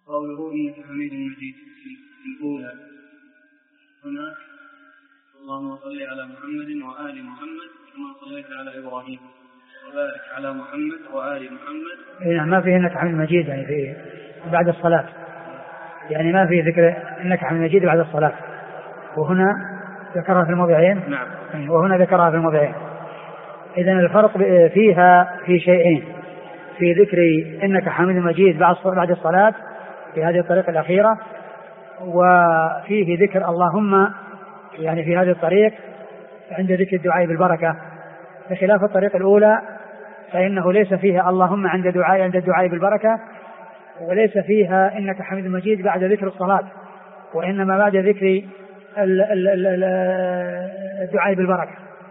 قوله إنك حميد مجيد في الأولى هنا اللهم صل على محمد وآل محمد كما صليت على إبراهيم وبارك على محمد وآل محمد. يعني ما فيه إنك حميد مجيد يعني في بعد الصلاة، يعني ما فيه ذكر إنك حميد مجيد بعد الصلاة، وهنا ذكرها في الموضعين. نعم. وهنا ذكرها في الموضعين. إذن الفرق فيها في شيئين: في ذكر إنك حميد مجيد بعد الصلاة في هذه الطريقة الأخيرة، وفيه ذكر اللهم يعني في هذه الطريق عند ذكر الدعاء بالبركة، بخلاف الطريقة الأولى فإنه ليس فيها اللهم عند الدعاء بالبركة، وليس فيها إنك حميد مجيد بعد ذكر الصلاة، وإنما بعد ذكر الدعاء بالبركة.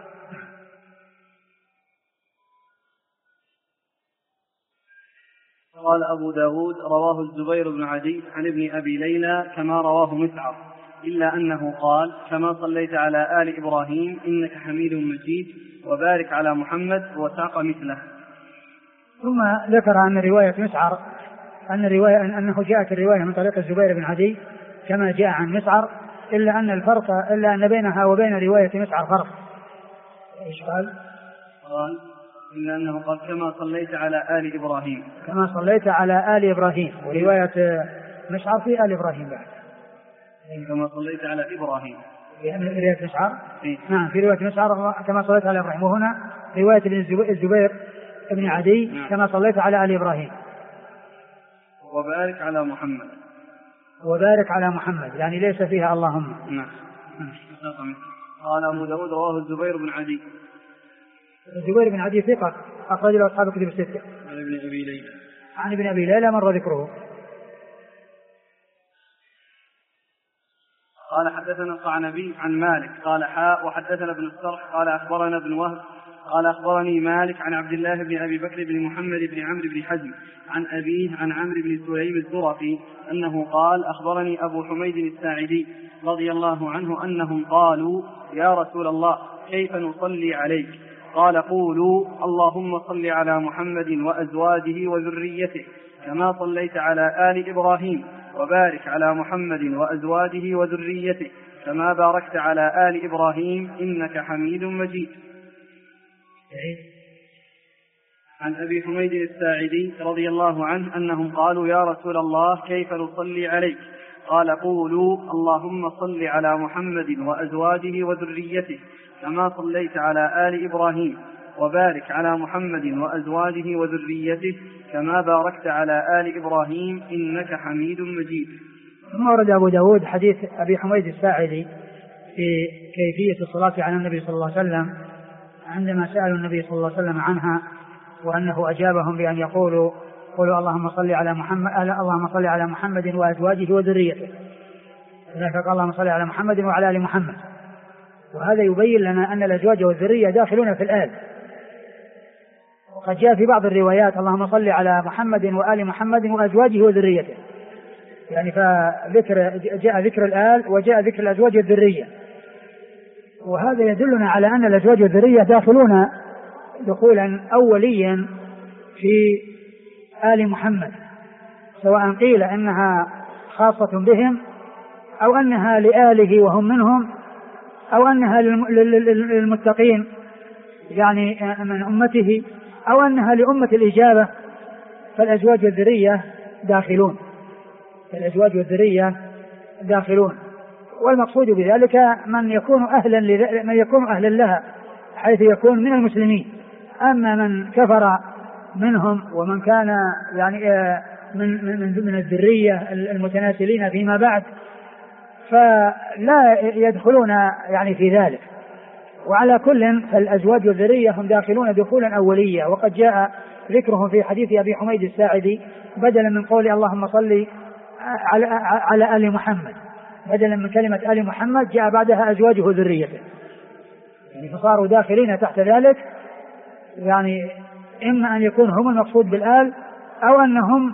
قال أبو داود رواه الزبير بن عدي عن ابن أبي ليلى كما رواه مسعر، إلا أنه قال كما صليت على آل إبراهيم إنك حميد مجيد وبارك على محمد وساق مثله. ثم ذكر أن رواية مسعر أنه جاءت الرواية من طريق الزبير بن عدي كما جاء عن مسعر، إلا أن بينها وبين رواية مسعر فرق. إيش قال؟ قال إلا أنه قال كما صليت على آل إبراهيم، كما صليت على آل إبراهيم، ورواية مسعر في آل إبراهيم بعد كما صليت على إبراهيم، يعني رواية مسعر. نعم، في رواية مسعر كما صليت على إبراهيم، وهنا رواية الزبير بن عدي كما صليت على آل إبراهيم وبارك على محمد. وبارك على محمد يعني ليس فيها اللهم. نعم. قال أبو داود رواه الزبير بن عدي. الزبير بن عدي ثقة أخرج له أصحاب الكتب الستة. عن ابن أبي ليلى مر ذكره. قال حدثنا القعنبي عن مالك قال حاء وحدثنا ابن الصرح قال أخبرنا ابن وهب قال أخبرني مالك عن عبد الله بن أبي بكر بن محمد بن عمرو بن حزم عن أبيه عن عمرو بن سليم الزرقي أنه قال أخبرني أبو حميد الساعدي رضي الله عنه أنهم قالوا يا رسول الله كيف نصلي عليك؟ قال قولوا اللهم صل على محمد وأزواجه وذريته كما صليت على آل إبراهيم وبارك على محمد وأزواجه وذريته كما باركت على آل إبراهيم إنك حميد مجيد. عن أبي حميد الساعدي رضي الله عنه أنهم قالوا يا رسول الله كيف نصلي عليك؟ قال قولوا اللهم صل على محمد وأزواجه وذريته كما صليت على آل إبراهيم وبارك على محمد وأزواجه وذريته كما باركت على آل إبراهيم إنك حميد مجيد. ثم ورد أبو داود حديث أبي حميد الساعدي في كيفية الصلاة على النبي صلى الله عليه وسلم عندما سألوا النبي صلى الله عليه وسلم عنها، وأنه أجابهم بأن يقولوا اللهم صل على محمد وأزواجه وذريته، فقال اللهم صل على محمد وعلى آل محمد. وهذا يبين لنا أن الأزواج والذرية داخلون في الآل. وقد جاء في بعض الروايات اللهم صل على محمد وآل محمد وأزواجه وذريته، يعني جاء ذكر الآل وجاء ذكر الأزواج والذرية، وهذا يدلنا على أن الأزواج والذرية داخلون دخولا أوليا في آل محمد، سواء قيل إنها خاصة بهم أو أنها لآله وهم منهم أو أنها للمتقين يعني من أمته أو أنها لأمة الإجابة، فالأزواج والذرية داخلون. والمقصود بذلك من يكون أهلا لها حيث يكون من المسلمين. أما من كفر منهم ومن كان يعني من الذرية المتناسلين فيما بعد فلا يدخلون يعني في ذلك. وعلى كل فالأزواج والذرية هم داخلون دخولا أوليا، وقد جاء ذكرهم في حديث أبي حميد الساعدي بدلا من قول اللهم صل على آل محمد، بدلا من كلمة آل محمد جاء بعدها أزواجه وذريته، يعني فصاروا داخلين تحت ذلك، يعني إما أن يكون هم المقصود بالآل أو أنهم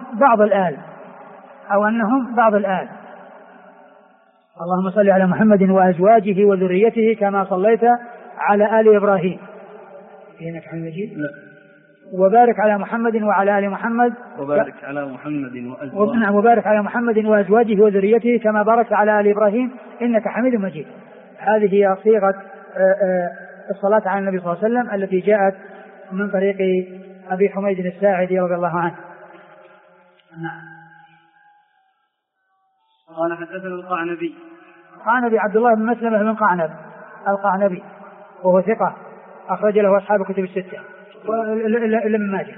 بعض الآل. اللهم صل على محمد وأزواجه وذريته كما صليت على آل إبراهيم إنك حميد مجيد. وبارك على محمد وعلى آل محمد وبارك على محمد وأزواجه وبارك على محمد وأزواجه وذريته كما باركت على آل إبراهيم إنك حميد مجيد. هذه هي صيغة الصلاة على النبي صلى الله عليه وسلم التي جاءت من طريق أبي حميد الساعدي رضي الله عنه. قال حدثنا القعنبي عبد الله بن مسلمة بن قعنب القعنبي وهو ثقة أخرج له أصحاب كتب الستة إلا من ماجه.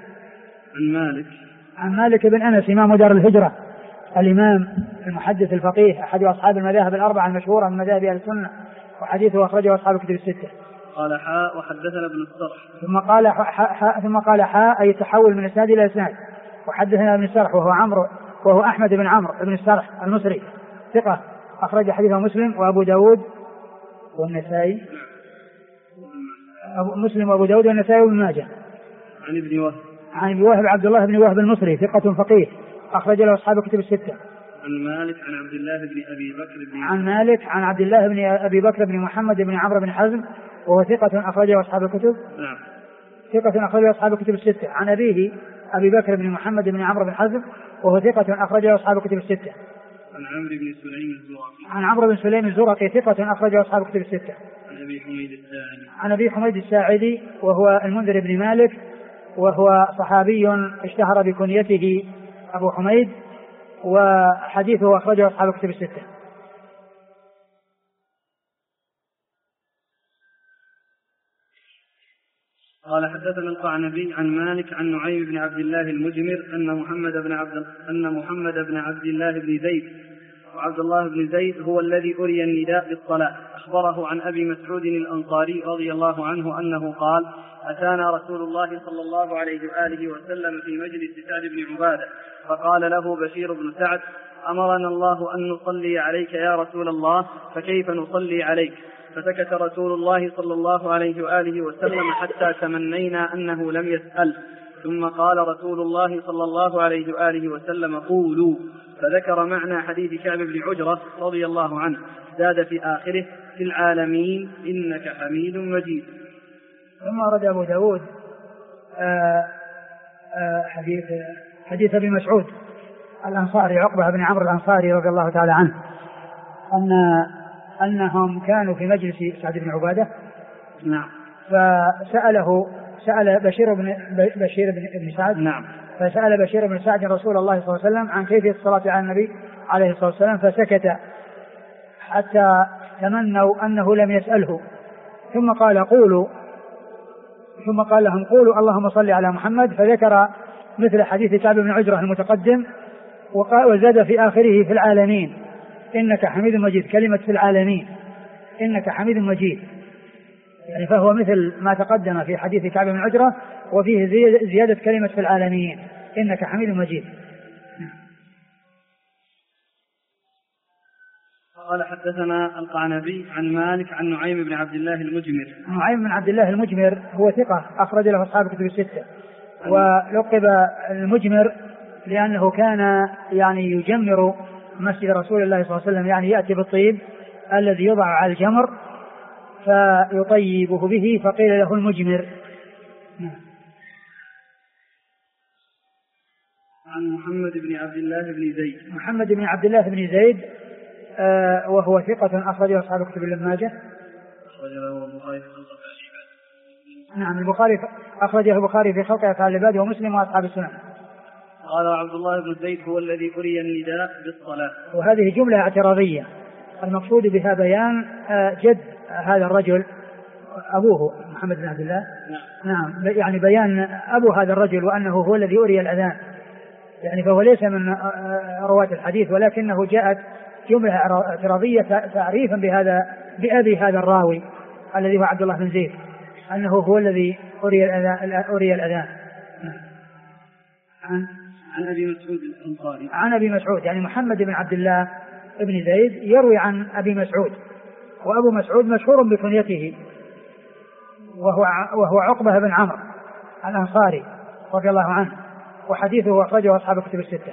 عن مالك بن أنس إمام دار الهجرة الإمام المحدث الفقيه أحد أصحاب المذاهب الأربعة المشهورة من مذاهب أهل السنة وحديثه أخرجه أصحاب كتب الستة. قال حاء وحدثنا ابن السرح ثم قال حاء أي تحول من إسناد إلى إسناد. وحدثنا ابن السرح وهو أحمد بن عمرو بن السرح المصري ثقة أخرج حديثه مسلم وأبو داود والنسائي مسلم وأبو داود والنسائي وابن ماجه. عن ابن وهب عبد الله بن وهب المصري ثقة فقيه أخرج له أصحاب كتب الستة. عن مالك عن عبد الله بن أبي بكر عن عبد الله بن أبي بكر بن محمد بن عمرو بن حزم وهو ثقة أخرجه أصحاب الكتب. نعم. ثقة أخرجه أصحاب الكتب الستة. عن أبيه أبي بكر بن محمد بن عمرو بن حزم وهو ثقة أخرجه أصحاب الكتب الستة. عن عمرو بن سليم الزرقي ثقة أخرجه أصحاب الكتب الستة. عن أبي حميد الساعدي وهو المنذر بن مالك وهو صحابي اشتهر بكنيته أبو حميد وحديثه أخرجه أصحاب الكتب الستة. قال حدثنا القعنبي عن مالك عن نعيم بن عبد الله المجمر أن محمد بن عبد الله بن زيد وعبد الله بن زيد هو الذي أري النداء بالصلاة أخبره عن أبي مسعود الأنصاري رضي الله عنه أنه قال أتانا رسول الله صلى الله عليه وآله وسلم في مجلس سعد بن عبادة فقال له بشير بن سعد أمرنا الله أن نصلي عليك يا رسول الله فكيف نصلي عليك؟ فسكت رسول الله صلى الله عليه وآله وسلم حتى تمنينا أنه لم يسأل ثم قال رسول الله صلى الله عليه وآله وسلم قولوا فذكر معنى حديث كعب بن عجرة رضي الله عنه زاد في آخره في العالمين إنك حميد مجيد. ثم أرد أبو داود حديث أبي مسعود الأنصاري عقبة بن عمرو الأنصاري رضي الله تعالى عنه أنهم كانوا في مجلس سعد بن عبادة. نعم. سأل بشير بن سعد. نعم. فسأل بشير بن سعد رسول الله صلى الله عليه وسلم عن كيفية الصلاة على النبي عليه الصلاة والسلام فسكت حتى تمنوا أنه لم يسأله ثم قال لهم قولوا اللهم صل على محمد فذكر مثل حديث كعب بن عجرة المتقدم وزاد في آخره في العالمين إنك حميد مجيد كلمة في العالمين إنك حميد مجيد يعني فهو مثل ما تقدم في حديث كعب بن عجرة وفيه زيادة كلمة في العالمين إنك حميد مجيد. قال حدثنا القعنبي عن مالك عن نعيم بن عبد الله المجمر. نعيم بن عبد الله المجمر هو ثقة أخرج له أصحاب كتب الستة ولقب المجمر لأنه كان يعني يجمر مسجد رسول الله صلى الله عليه وسلم يعني يأتي بالطيب الذي يضع على الجمر فيطيبه به فقيل له المجمر. عن محمد بن عبد الله بن زيد وهو ثقة أخرجه أصحاب كتب ابن ماجه. نعم البخاري أخرجه البخاري في خلق أفعال العباد ومسلم وأصحاب السنن. قال عبد الله بن زيد هو الذي أري النداء بالصلاة. وهذه جملة اعتراضية المقصود بها بيان جد هذا الرجل أبوه محمد بن عبد الله. نعم يعني بيان أبو هذا الرجل وأنه هو الذي أري الأذان يعني فهو ليس من رواة الحديث ولكنه جاءت جملة اعتراضية تعريفا بأبي هذا الراوي الذي هو عبد الله بن زيد أنه هو الذي أري الأذان. عن أبي مسعود الأنصاري. عن أبي مسعود يعني محمد بن عبد الله بن زيد يروي عن أبي مسعود وأبو مسعود مشهور بكنيته وهو عقبة بن عمرو الأنصاري رضي الله عنه وحديثه أخرجه أصحاب كتب الستة.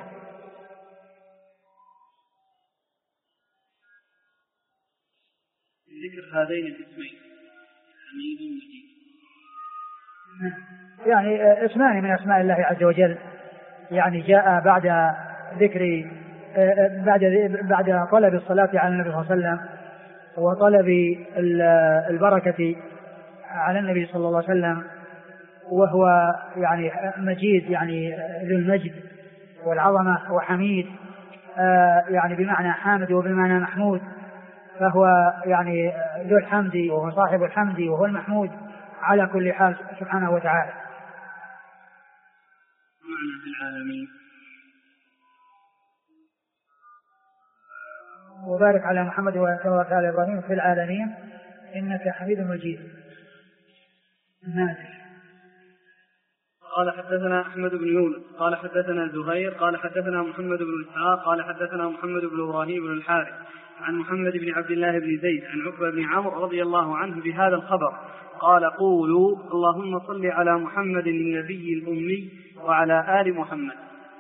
ذكر هذين الاسمين حميد مجيد. يعني اسمان من أسماء الله عز وجل، يعني جاء بعد ذكر بعد طلب الصلاة على النبي صلى الله عليه وسلم وطلب البركة على النبي صلى الله عليه وسلم، وهو يعني مجيد يعني ذو المجد والعظمة وحميد، يعني بمعنى حامد وبمعنى محمود، فهو يعني ذو الحمد وهو صاحب الحمد وهو المحمود على كل حال سبحانه وتعالى. معنى في العالمين. وبارك على محمد وبارك على إبراهيم في العالمين إنك حميد مجيد. قال حدثنا أحمد بن يونس قال حدثنا زهير قال حدثنا محمد بن إسحاق قال حدثنا محمد بن إبراهيم بن الحارث عن محمد بن عبد الله بن زيد عن عقبة بن عمرو رضي الله عنه بهذا الخبر قال قولوا اللهم صل على محمد النبي الأمي وعلى آل محمد.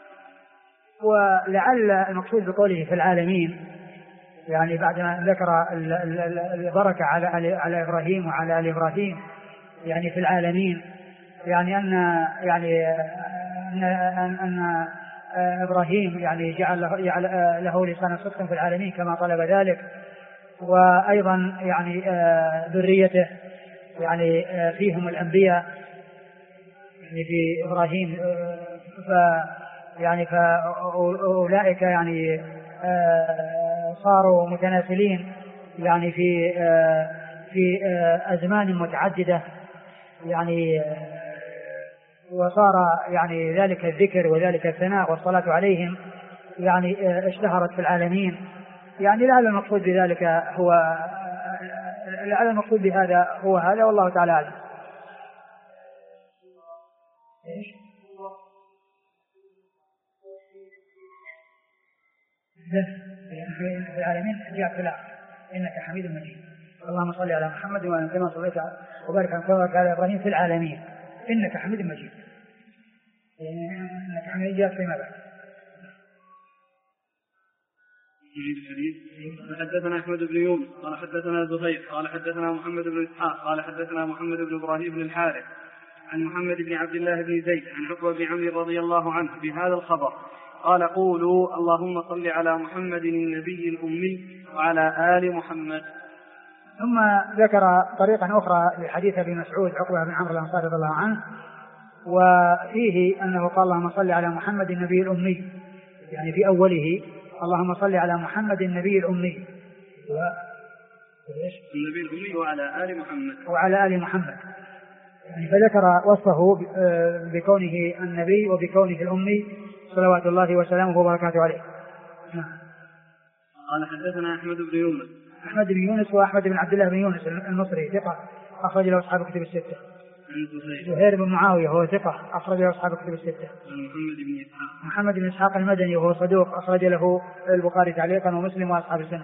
ولعل المقصود بقوله في العالمين يعني بعد ما ذكر البركة على إبراهيم وعلى آل إبراهيم يعني في العالمين، يعني أن إبراهيم يعني جعل له لسان صدق في العالمين كما طلب ذلك، وأيضا يعني ذريته يعني فيهم الأنبياء يعني في إبراهيم، فأولئك يعني صاروا متناسلين يعني في أزمان متعددة يعني، وصار يعني ذلك الذكر وذلك الثناء والصلاة عليهم يعني اشتهرت في العالمين. يعني لعل المقصود بذلك هو لعل المقصود بهذا هو هذا، والله تعالى أعلم. في العالمين جاء في الآخر إنك حميد مجيد اللهم صل على محمد وعلى كما صليت وبارك على إبراهيم في العالمين إنك حميد مجيد. إنك حميد جاء فيما بعد. حدثنا أحمد بن يونس قال حدثنا زهير قال حدثنا محمد بن إسحاق قال حدثنا محمد بن إبراهيم بن الحارث عن محمد بن عبد الله بن زيد عن عقبة بن عمرو رضي الله عنه بهذا الخبر قال قولوا اللهم صل على محمد النبي الأمي وعلى آل محمد. ثم ذكر طريقا أخرى لحديث ابن مسعود عقبة بن عمرو الأنصاري رضي الله عنه، وفيه أنه قال اللهم صل على محمد النبي الأمي، يعني في أوله اللهم صل على محمد النبي الأمي النبي الأمي وعلى آل محمد يعني فذكر وصفه بكونه النبي وبكونه الأمي صلوات الله وسلامه وبركاته عليه. قال حدثنا أحمد بن يونس وأحمد بن عبد الله بن يونس المصري ثقة أخرج له أصحاب كتب الستة. زهير بن معاوية وهو ثقة أخرج له أصحاب كتب الستة. محمد بن إسحاق المدني وهو صدوق أخرج له البخاري تعليقا ومسلم وأصحاب السنة.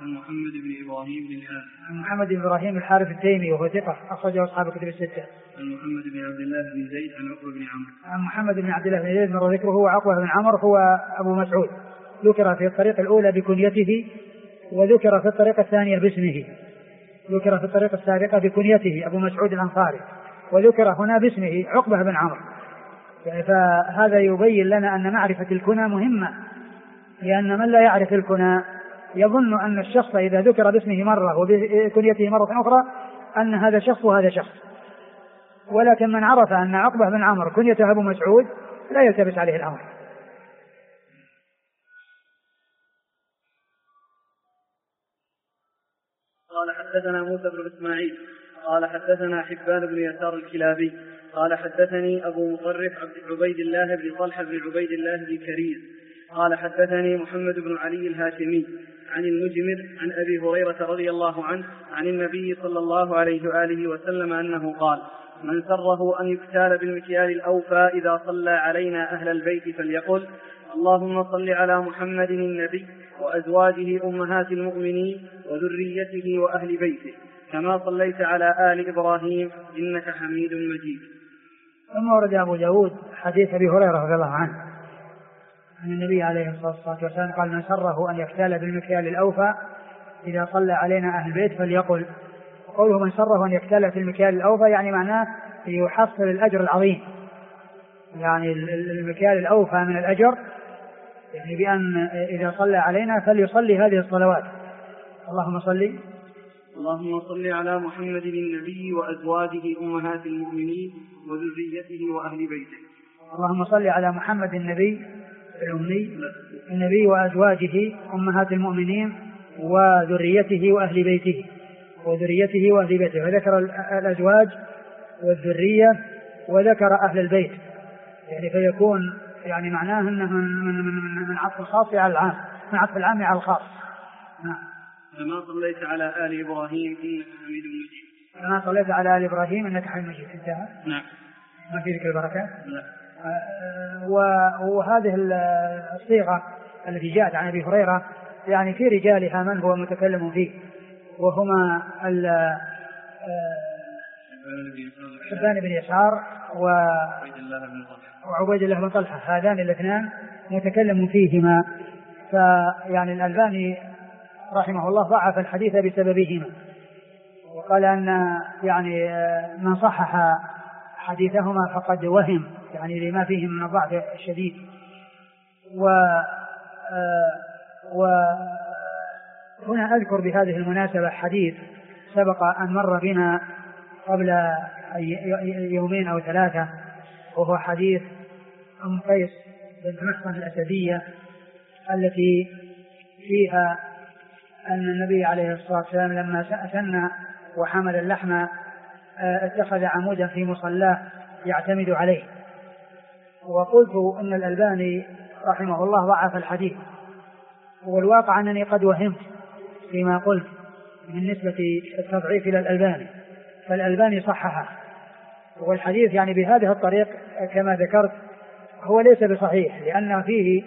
محمد بن إبراهيم الحارث التيمي وهو ثقة أخرج له أصحاب كتب الستة. محمد بن عبد الله بن زيد عن عقبة بن عمرو. محمد بن عبد الله بن زيد مر ذكره هو عقبة بن عمرو هو أبو مسعود، ذكر في الطريقة الأولى بكنيته وذكر في الطريقة الثانية باسمه، ذكر في الطريقة السابقة بكنيته أبو مسعود الأنصاري وذكر هنا باسمه عقبة بن عمرو. يعني فهذا يبين لنا أن معرفة الكنى مهمة، لأن من لا يعرف الكنى يظن أن الشخص إذا ذكر باسمه مرة وبكنيته مرة أخرى أن هذا شخص وهذا شخص، ولكن من عرف أن عقبة بن عمرو كنيته أبو مسعود لا يلتبس عليه الأمر. قال حدثنا موسى بن إسماعيل قال حدثنا حبان بن يسار الكلابي قال حدثني أبو مطرف عبيد الله بن طلحة بن عبيد الله بن كريز قال حدثني محمد بن علي الهاشمي عن المجمر عن أبي هريرة رضي الله عنه عن النبي صلى الله عليه وآله وسلم أنه قال من سره أن يكتال بالمكيال الأوفى إذا صلى علينا أهل البيت فليقل اللهم صل على محمد النبي وأزواجه أمهات المؤمنين وذريته وأهل بيته كما صليت على آل إبراهيم إنك حميد مجيد. ثم ورد أبو داود حديث أبي هريرة رضي الله عنه عن النبي عليه الصلاة والسلام قال من سره أن يكتال بالمكيال الأوفى إذا صلى علينا أهل البيت فليقل. قوله من سره أن يكتال في المكيال الأوفى يعني معناه يحصل الأجر العظيم، يعني المكيال الأوفى من الأجر، يعني بأن إذا صلى علينا فليصلي هذه الصلوات. اللهم صل على محمد النبي وأزواجه أمهات المؤمنين وذريته وأهل بيته. اللهم صل على محمد النبي النبي وأزواجه أمهات المؤمنين وذريته وأهل بيته وذكر الأزواج والذرية وذكر أهل البيت، يعني فيكون يعني معناه أنه من عطف الخاص على العام، من عطف العام على الخاص. كما صليت على آل إبراهيم إنك حميد مجيد. كما صليت على آل إبراهيم إنك حميد مجيد. انتهى. نعم. ما في ذكر البركة. لا. وهذه الصيغة التي جاءت عن أبي هريرة يعني في رجالها من هو متكلم فيه، وهما حبان بن يسار وعبيد الله بن طلحة، هذان الاثنان متكلم فيهما، فيعني الألباني رحمه الله ضعف الحديث بسببهما، وقال أن يعني من صحح حديثهما فقد وهم، يعني لما فيه من الضعف الشديد. وهنا أذكر بهذه المناسبة حديث سبق أن مر بنا قبل يومين أو ثلاثة، وهو حديث أم قيس بنت محصن الأسدية التي فيها أن النبي عليه الصلاة والسلام لما سن وحمل اللحم اتخذ عمودا في مصلاه يعتمد عليه. وقلت أن الألباني رحمه الله ضعف الحديث، والواقع أنني قد وهمت فيما قلت بالنسبة التضعيف إلى الألباني، فالألباني صححه، والحديث يعني بهذه الطريق كما ذكرت هو ليس بصحيح، لأن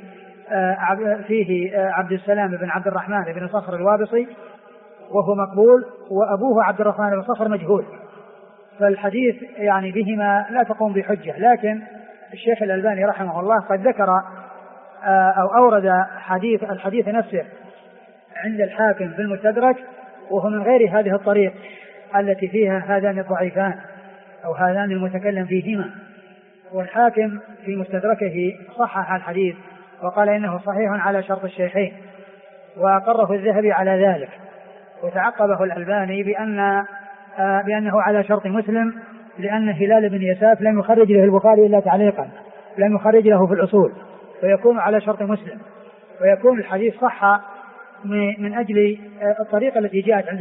فيه عبد السلام بن عبد الرحمن بن صخر الوابصي وهو مقبول، وأبوه عبد الرحمن بن صخر مجهول، فالحديث يعني بهما لا تقوم بحجة. لكن الشيخ الألباني رحمه الله قد ذكر أو أورد الحديث نفسه عند الحاكم في المستدرك، وهو من غير هذه الطريق التي فيها هذان الضعيفان أو هذان المتكلم فيهما، والحاكم في مستدركه صحح الحديث وقال إنه صحيح على شرط الشيخين، وأقره الذهبي على ذلك، وتعقبه الألباني بأنه على شرط مسلم، لأن هلال بن يساف لم يخرج له البخاري إلا تعليقا، لم يخرج له في الأصول، فيكون على شرط مسلم، ويكون الحديث صح من أجل الطريقة التي جاءت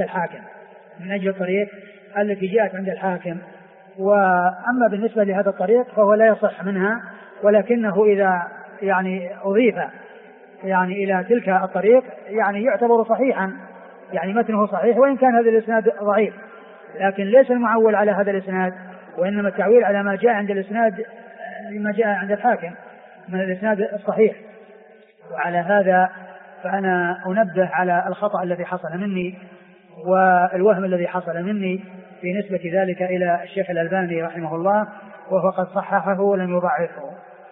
عند الحاكم، وأما بالنسبة لهذا الطريق فهو لا يصح منها، ولكنه إذا يعني أضيف يعني إلى تلك الطريق يعني يعتبر صحيحا، يعني متنه صحيح وإن كان هذا الإسناد ضعيف، لكن ليس المعول على هذا الإسناد، وإنما التعويل على ما جاء عند الإسناد، ما جاء عند الحاكم من الإسناد الصحيح. وعلى هذا فأنا أنبه على الخطأ الذي حصل مني والوهم الذي حصل مني في نسبة ذلك إلى الشيخ الألباني رحمه الله، وهو قد صححه ولم يضعفه.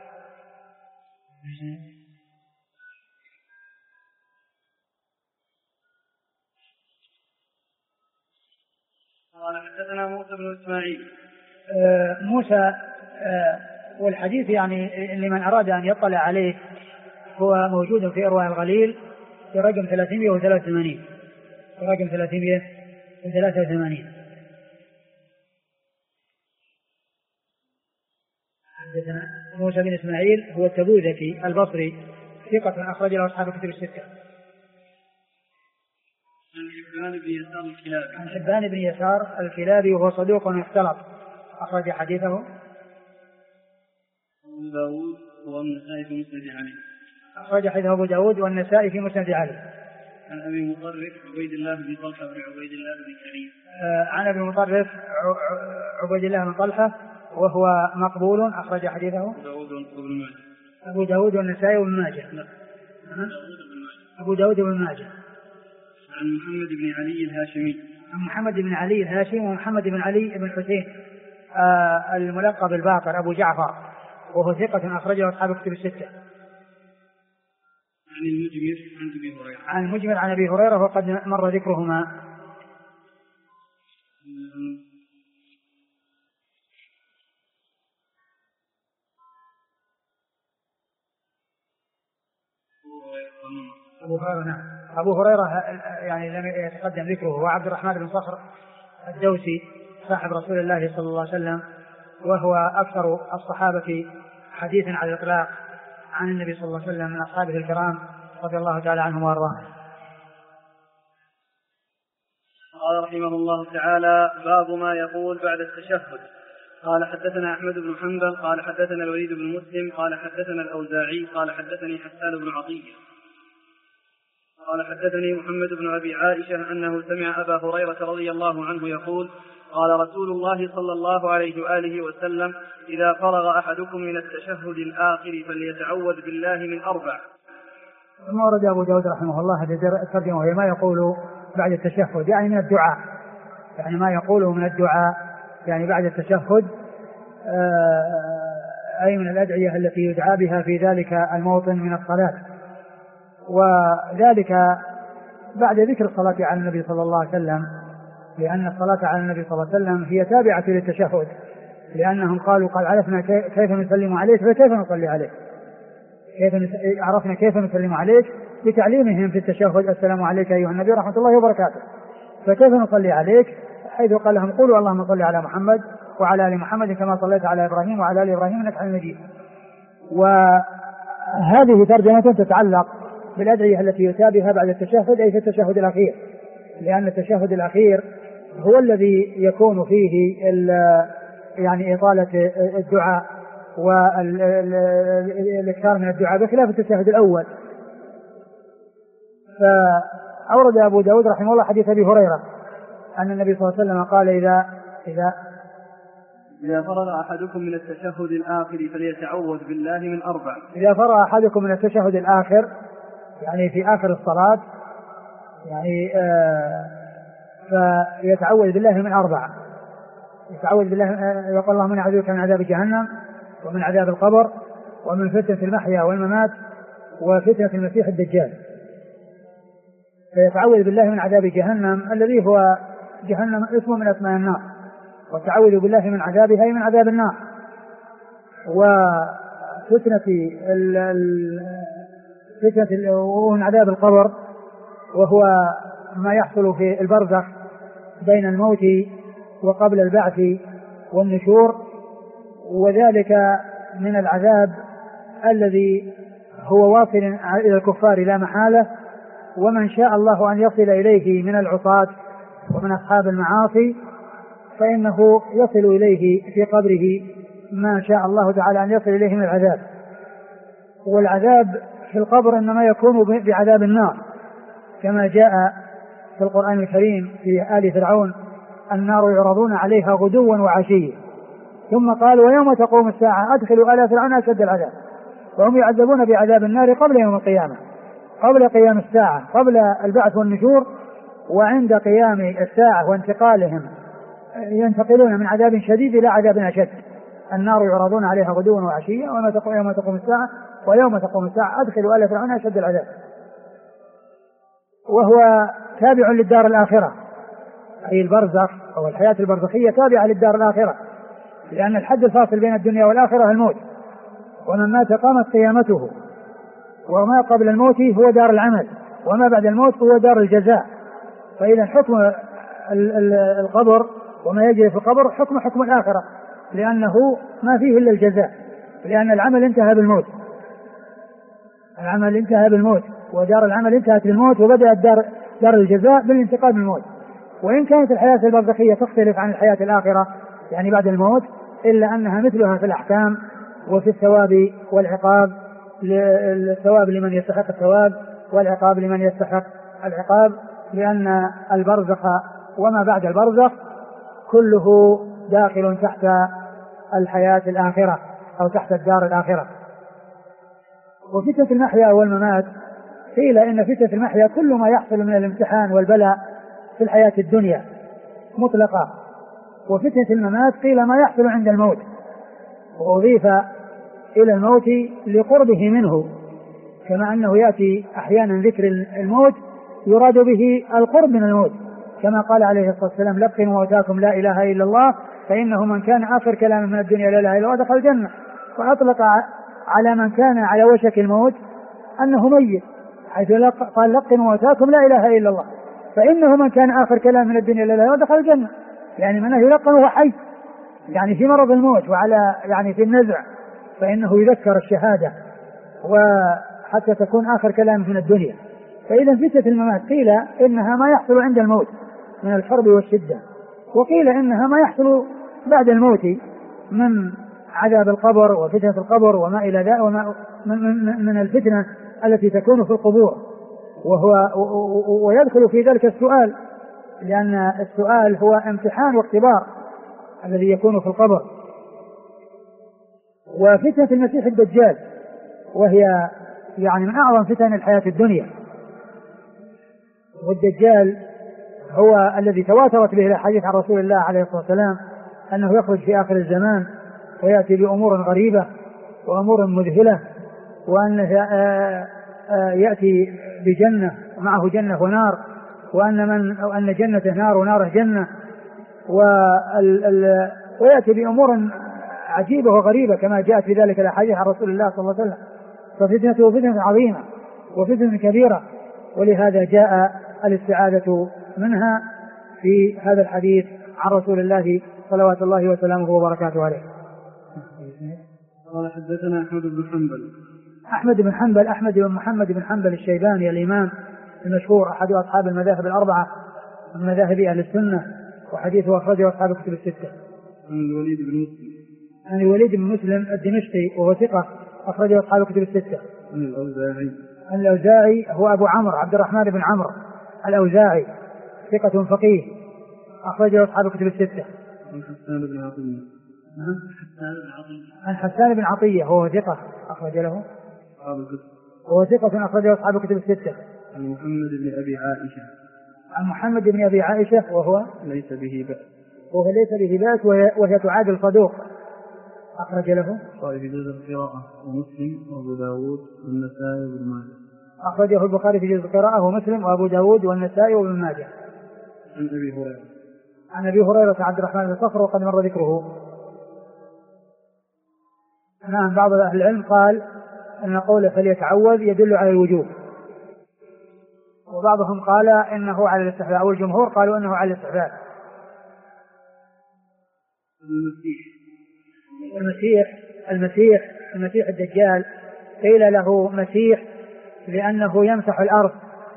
قال حدثنا موسى بن إسماعيل. موسى والحديث يعني لمن أراد أن يطلع عليه هو موجود في إرواء الغليل في رقم 383. حدثنا موسى بن إسماعيل هو التبوذكي البصري ثقة أخرج له أصحاب الكتب الستة. عن حبان بن يسار الكلابي وهو صدوق يختلط، أخرج حديثه أبو داود والنسائي في مسند علي. أخرج حديثه أبو داود والنسائي في مسند علي. عن أبي مطرف عبيد الله بن طلحة بن عبيد الله بن كريم. عن أبي مطرف عبيد الله بن طلحة وهو مقبول، أخرج حديثه أبو داود والنسائي وابن ماجه. أبو داود وابن ماجه. عن محمد بن علي الهاشمي. عن محمد بن علي الهاشمي ومحمد بن علي بن حسين الملقب الباقر أبو جعفر، وهو ثقة أخرجه أصحاب الكتب الستة. عن المجمل عن أبي هريرة وقد مر ذكرهما. أبو هريرة يعني لم يتقدم ذكره، هو عبد الرحمن بن صخر الدوسي صاحب رسول الله صلى الله عليه وسلم، وهو أكثر الصحابة حديثا على الإطلاق عن النبي صلى الله عليه وسلم من أصحابه الكرام رضي الله تعالى عنهم وأرضاهم. قال رحمه الله تعالى: باب ما يقول بعد التشهد. قال حدثنا أحمد بن حنبل قال حدثنا الوليد بن مسلم قال حدثنا الأوزاعي قال حدثني حسان بن عطية قال حدثني محمد بن أبي عائشة أنه سمع أبا هريرة رضي الله عنه يقول: قال رسول الله صلى الله عليه وآله وسلم: إذا فرغ أحدكم من التشهد الآخر فليتعوذ بالله من 4. ثم ورد أبو داود رحمه الله هذا الترجمة، وهي ما يقول بعد التشهد يعني من الدعاء، يعني ما يقوله من الدعاء يعني بعد التشهد، أي من الأدعية التي يدعى بها في ذلك الموطن من الصلاة، وذلك بعد ذكر الصلاة على النبي صلى الله عليه وسلم، لأن الصلاة على النبي صلى الله عليه وسلم هي تابعة للتشهد، لأنهم قالوا: قد عرفنا كيف نسلم عليك فكيف نصلي عليك، عرفنا كيف نسلم عليك بتعليمهم في التشهد: السلام عليك أيها النبي ورحمة الله وبركاته، فكيف نصلي عليك؟ حيث قال لهم: قولوا اللهم صل على محمد وعلى آل محمد كما صليت على إبراهيم وعلى آل إبراهيم إنك حميد مجيد. وهذه ترجمة تتعلق بالأدعية التي يتابعها بعد التشهد، أي في التشهد الأخير، لأن التشهد الأخير هو الذي يكون فيه يعني إطالة الدعاء والإكثار من الدعاء بخلاف التشهد الأول. فأورد أبو داود رحمه الله حديث أبي هريرة أن النبي صلى الله عليه وسلم قال: إذا فرغ أحدكم من التشهد الآخر فليتعوذ بالله من 4. إذا فرغ أحدكم من التشهد الآخر يعني في آخر الصلاة، يعني فيتعوذ بالله من 4. يتعوذ بالله، يقول: اللهم إني أعوذ بك من عذاب جهنم ومن عذاب القبر ومن فتنة المحيا والممات وفتنة المسيح الدجال. فيتعوذ بالله من عذاب جهنم الذي هو جهنم اسمه من أسماء النار، والتعوذ بالله من عذابها أي من عذاب النار. وفتنة ومن عذاب القبر وهو ما يحصل في البرزخ بين الموت وقبل البعث والنشور، وذلك من العذاب الذي هو واصل إلى الكفار لا محالة، ومن شاء الله أن يصل إليه من العصاة ومن أصحاب المعاصي فإنه يصل إليه في قبره ما شاء الله تعالى أن يصل إليه من العذاب. والعذاب في القبر إنما يكون بعذاب النار، كما جاء في القرآن الكريم في آل فرعون: النار يعرضون عليها غدوا وعشيا. ثم قال: ويوم تقوم الساعة أدخلوا آل فرعون أشد العذاب، وهم يعذبون بعذاب النار قبل يوم القيامة، قبل قيام الساعة، قبل البعث والنشور، وعند قيام الساعة وانتقالهم ينتقلون من عذاب شديد إلى عذاب أشد. النار يعرضون عليها غدوا وعشيا ويوم تقوم الساعة ويوم تقوم الساعة أدخلوا آل فرعون أشد العذاب. وهو تابع للدار الآخرة، أي البرزخ أو الحياة البرزخية تابعة للدار الآخرة، لأن الحد الفاصل بين الدنيا والآخرة الموت، ومن مات قامت قيامته، وما قبل الموت هو دار العمل، وما بعد الموت هو دار الجزاء. فإذا حكم القبر وما يجري في القبر حكم الآخرة، لأنه ما فيه إلا الجزاء، لأن العمل انتهى بالموت، العمل انتهى بالموت، ودار العمل انتهت بالموت، وبدأت دار الجزاء بالانتقال من الموت. وإن كانت الحياة البرزخية تختلف عن الحياة الآخرة يعني بعد الموت، إلا أنها مثلها في الأحكام وفي الثواب والعقاب، الثواب لمن يستحق الثواب والعقاب لمن يستحق العقاب، لأن البرزخ وما بعد البرزخ كله داخل تحت الحياة الآخرة أو تحت الدار الآخرة. وفتنة المحيا والممات قيل إن فتنة المحيا كل ما يحصل من الامتحان والبلاء في الحياة الدنيا مطلقة، وفتنة الممات قيل ما يحصل عند الموت، وأضيف إلى الموت لقربه منه، كما أنه يأتي أحيانا ذكر الموت يراد به القرب من الموت، كما قال عليه الصلاة والسلام: لقنوا موتاكم لا إله إلا الله فإنه من كان آخر كلام من الدنيا لا إله إلا الله دخل الجنة. وأطلق على من كان على وشك الموت أنه ميت، حيث قال لقن موتاكم لا إله إلا الله، فإنه من كان آخر كلام من الدنيا لا إله إلا الله دخل الجنة. يعني من يلقن وهو حي، يعني في مرض الموت وعلى يعني في النزع، فإنه يذكر الشهادة وحتى تكون آخر كلام من الدنيا. فإذا فتنة الممات قيل إنها ما يحصل عند الموت من الحرب والشدة، وقيل إنها ما يحصل بعد الموت من عذاب القبر وفتنة القبر وما إلى ذلك من الفتنة التي تكون في القبور، ويدخل في ذلك السؤال، لأن السؤال هو امتحان واختبار الذي يكون في القبر. وفتنة المسيح الدجال وهي يعني من أعظم فتن الحياة الدنيا، والدجال هو الذي تواترت به الأحاديث عن رسول الله عليه الصلاة والسلام أنه يخرج في آخر الزمان ويأتي بأمور غريبة وأمور مذهلة، وأنه يأتي بجنة معه جنة ونار، وأن جنته نار وناره جنة، ويأتي بأمور عجيبة وغريبة كما جاءت في ذلك الأحاديث عن رسول الله صلى الله عليه وسلم. ففتنته فتنة عظيمة وفتنة كبيرة، ولهذا جاء الاستعاذة منها في هذا الحديث عن رسول الله صلوات الله وسلامه وبركاته عليه. قال حدثنا أحمد بن حنبل. أحمد بن محمد بن حنبل الشيباني الإمام المشهور أحد أصحاب المذاهب الأربعة من مذاهب أهل السنة، وحديثه أخرجه أصحاب الكتب الستة. عن الوليد بن مسلم الدمشقي وهو ثقة أخرجه أصحاب الكتب الستة. عن الأوزاعي هو أبو عمرو عبد الرحمن بن عمرو الأوزاعي ثقة فقيه أخرجه أصحاب الكتب الستة. عن حسان بن عطية هو ثقة أخرج له وهو ثقة أخرجه أصحاب الكتب الستة. عن محمد بن أبي عائشة. عن محمد بن أبي عائشة وهو ليس به بأس. وهي تعادل صدوق أخرج له قال في جزء القراءة ومسلم وأبو داود والنسائي وابن ماجه. أخرجه البخاري في جزء القراءة ومسلم وأبو داود والنسائي وابن ماجه. عن أبي هريرة عبد الرحمن بن صخر وقد مر ذكره. نعم، بعض أهل العلم قال أن قوله فليتعوذ يدل على الوجوب، وبعضهم قال إنه على الاستحباب، والجمهور قالوا إنه على الاستحباب. المسيح الدجال قيل له مسيح لأنه يمسح الأرض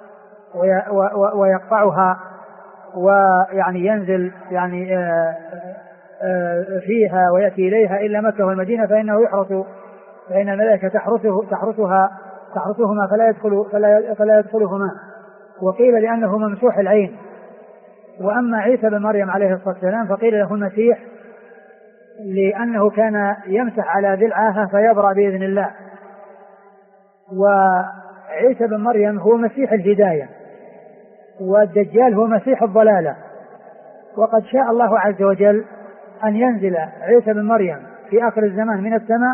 ويقطعها، ويعني ينزل يعني فيها ويأتي إليها إلا مكة والمدينة، فإنه يحرس، فإن الملائكة تحرسهما فلا يدخلهما. وقيل لأنه ممسوح العين. وأما عيسى بن مريم عليه الصلاة والسلام فقيل له المسيح لأنه كان يمسح على ذي العاهة فيبرأ بإذن الله. وعيسى بن مريم هو مسيح الهداية، والدجال هو مسيح الضلالة. وقد شاء الله عز وجل أن ينزل عيسى بن مريم في آخر الزمان من السماء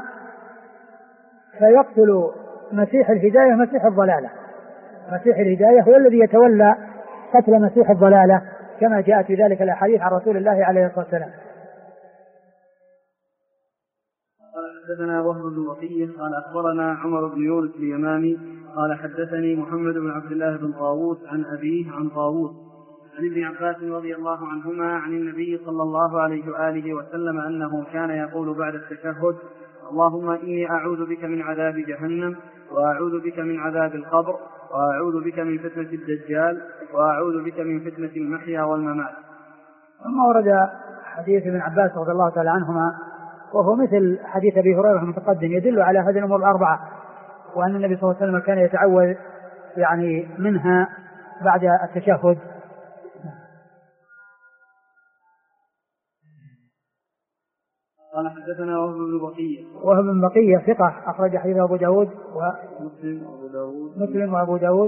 فيقتل مسيح الهداية مسيح الضلالة. مسيح الهداية هو الذي يتولى قتل مسيح الضلالة كما جاء في ذلك الأحاديث عن رسول الله عليه الصلاة والسلام. حدثنا وهب بن بقية قال أخبرنا عمر بن يونس اليمامي قال حدثني محمد بن عبد الله بن طاووس عن أبيه عن طاووس عن ابن عباس رضي الله عنهما عن النبي صلى الله عليه وآله وسلم أنه كان يقول بعد التشهد: اللهم إني أعوذ بك من عذاب جهنم، وأعوذ بك من عذاب القبر، وأعوذ بك من فتنة الدجال، وأعوذ بك من فتنة المحيا والممات. ثم ورد حديث ابن عباس رضي الله تعالى عنهما وهو مثل حديث أبي هريرة المتقدم، يدل على هذه الأمور الأربعة، وأن النبي صلى الله عليه وسلم كان يتعوذ يعني منها بعد التشهد. قال حدثنا وهب بن بقية ثقة أخرج حديث أبو داود مسلم وأبو داود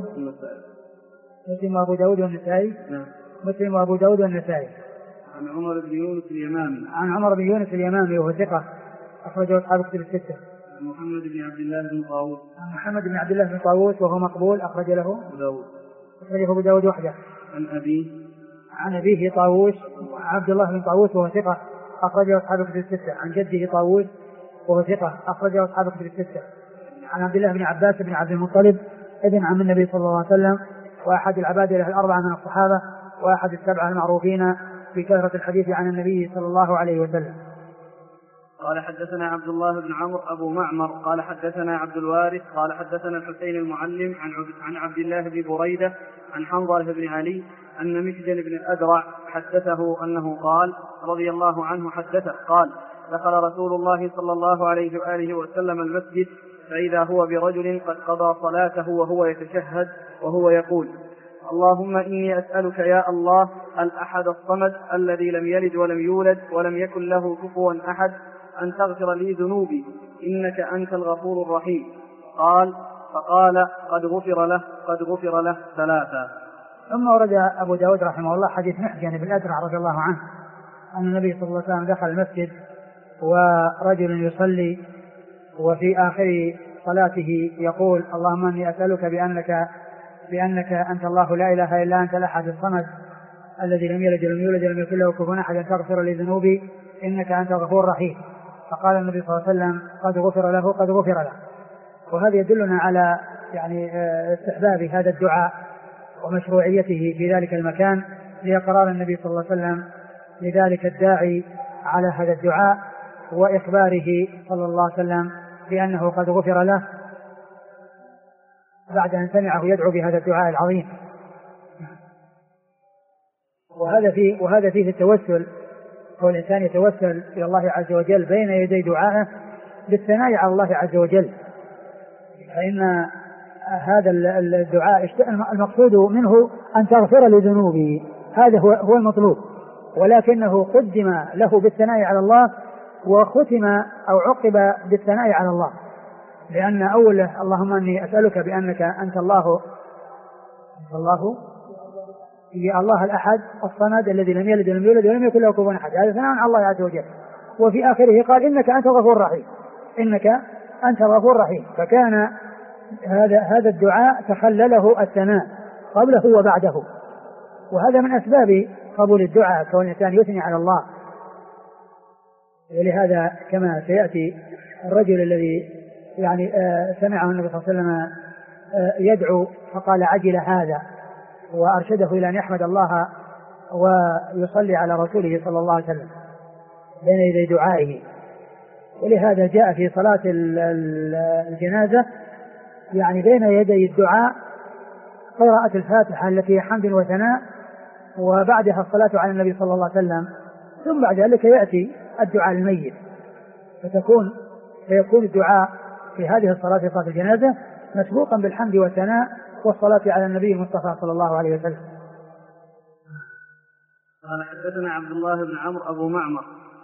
والنسائي. مسلم وأبو داود والنسائي. عن عمر بن يونس اليمامي وهو ثقة أخرجه أصحاب الكتب الستة. عن محمد بن عبد الله بن طاووس وهو مقبول أخرج له أبو داود وحده. عن أبيه طاووس عبد الله بن طاووس وهو ثقة أخرجه أصحاب الكتب الستة. عن جده طاووس وهو ثقة أخرجه أصحاب الكتب الستة. عن عبد الله بن عباس بن عبد المطلب ابن عم النبي صلى الله عليه وسلم، وأحد العبادلة الأربعة من الصحابة، وأحد السبعة المعروفين بكثرة الحديث عن النبي صلى الله عليه وسلم. قال حدثنا عبد الله بن عمرو أبو معمر قال حدثنا عبد الوارث قال حدثنا الحسين المعلم عن عبد الله بن بريدة عن حنظلة بن علي أن محجن بن الأذرع حدثه أنه قال رضي الله عنه حدثه قال دخل رسول الله صلى الله عليه وآله وسلم المسجد فإذا هو برجل قد قضى صلاته وهو يتشهد وهو يقول اللهم إني أسألك يا الله الأحد الصمد الذي لم يلد ولم يولد ولم يكن له كفوا أحد أن تغفر لي ذنوبي إنك أنت الغفور الرحيم. فقال قد غفر له ثلاثا. ثم ورد أبو داود رحمه الله حديث محجن بن الأذرع رضي الله عنه أن النبي صلى الله عليه وسلم دخل المسجد ورجل يصلي وفي آخر صلاته يقول اللهم إني أسألك بأنك أنت الله لا إله إلا أنت الأحد الصمد الذي لم يلد ولم يولد ولم يكن له كفوا أحد أن تغفر لي ذنوبي إنك أنت الغفور الرحيم. فقال النبي صلى الله عليه وسلم قد غفر له. وهذا يدلنا على استحباب هذا الدعاء ومشروعيته في ذلك المكان لإقرار النبي صلى الله عليه وسلم لذلك الداعي على هذا الدعاء وإخباره صلى الله عليه وسلم بأنه قد غفر له بعد أن سمعه يدعو بهذا الدعاء العظيم. وهذا فيه التوسل، هو الإنسان يتوسل إلى الله عز وجل بين يدي دعائه بالثناء على الله عز وجل، فإن هذا الدعاء المقصود منه أن تغفر لذنوبي، هذا هو المطلوب، ولكنه قدم له بالثناء على الله وختم أو عقب بالثناء على الله، لأن أوله اللهم إني أسألك بأنك أنت الله الأحد الصمد الذي لم يلد ولم يولد ولم يكن له كفوا أحد، هذا ثناء على الله عز وجل. وفي آخره قال إنك أنت الغفور الرحيم، فكان هذا الدعاء تخلله الثناء قبله وبعده، وهذا من أسباب قبول الدعاء كون الإنسان يثني على الله. ولهذا كما سيأتي الرجل الذي سمعه النبي صلى الله عليه وسلم يدعو فقال عجل هذا، وأرشده إلى أن يحمد الله ويصلي على رسوله صلى الله عليه وسلم بين يدي دعائه. ولهذا جاء في صلاة الجنازة بين يدي الدعاء قراءة الفاتحة التي هي حمد وثناء، وبعدها الصلاة على النبي صلى الله عليه وسلم، ثم بعد ذلك يأتي الدعاء للميت، فيكون الدعاء في هذه الصلاة في صلاة الجنازة مسبوقا بالحمد والثناء والصلاة على النبي المصطفى صلى الله عليه وسلم. قال حدثنا عبد الله بن عمرو أبو معمر.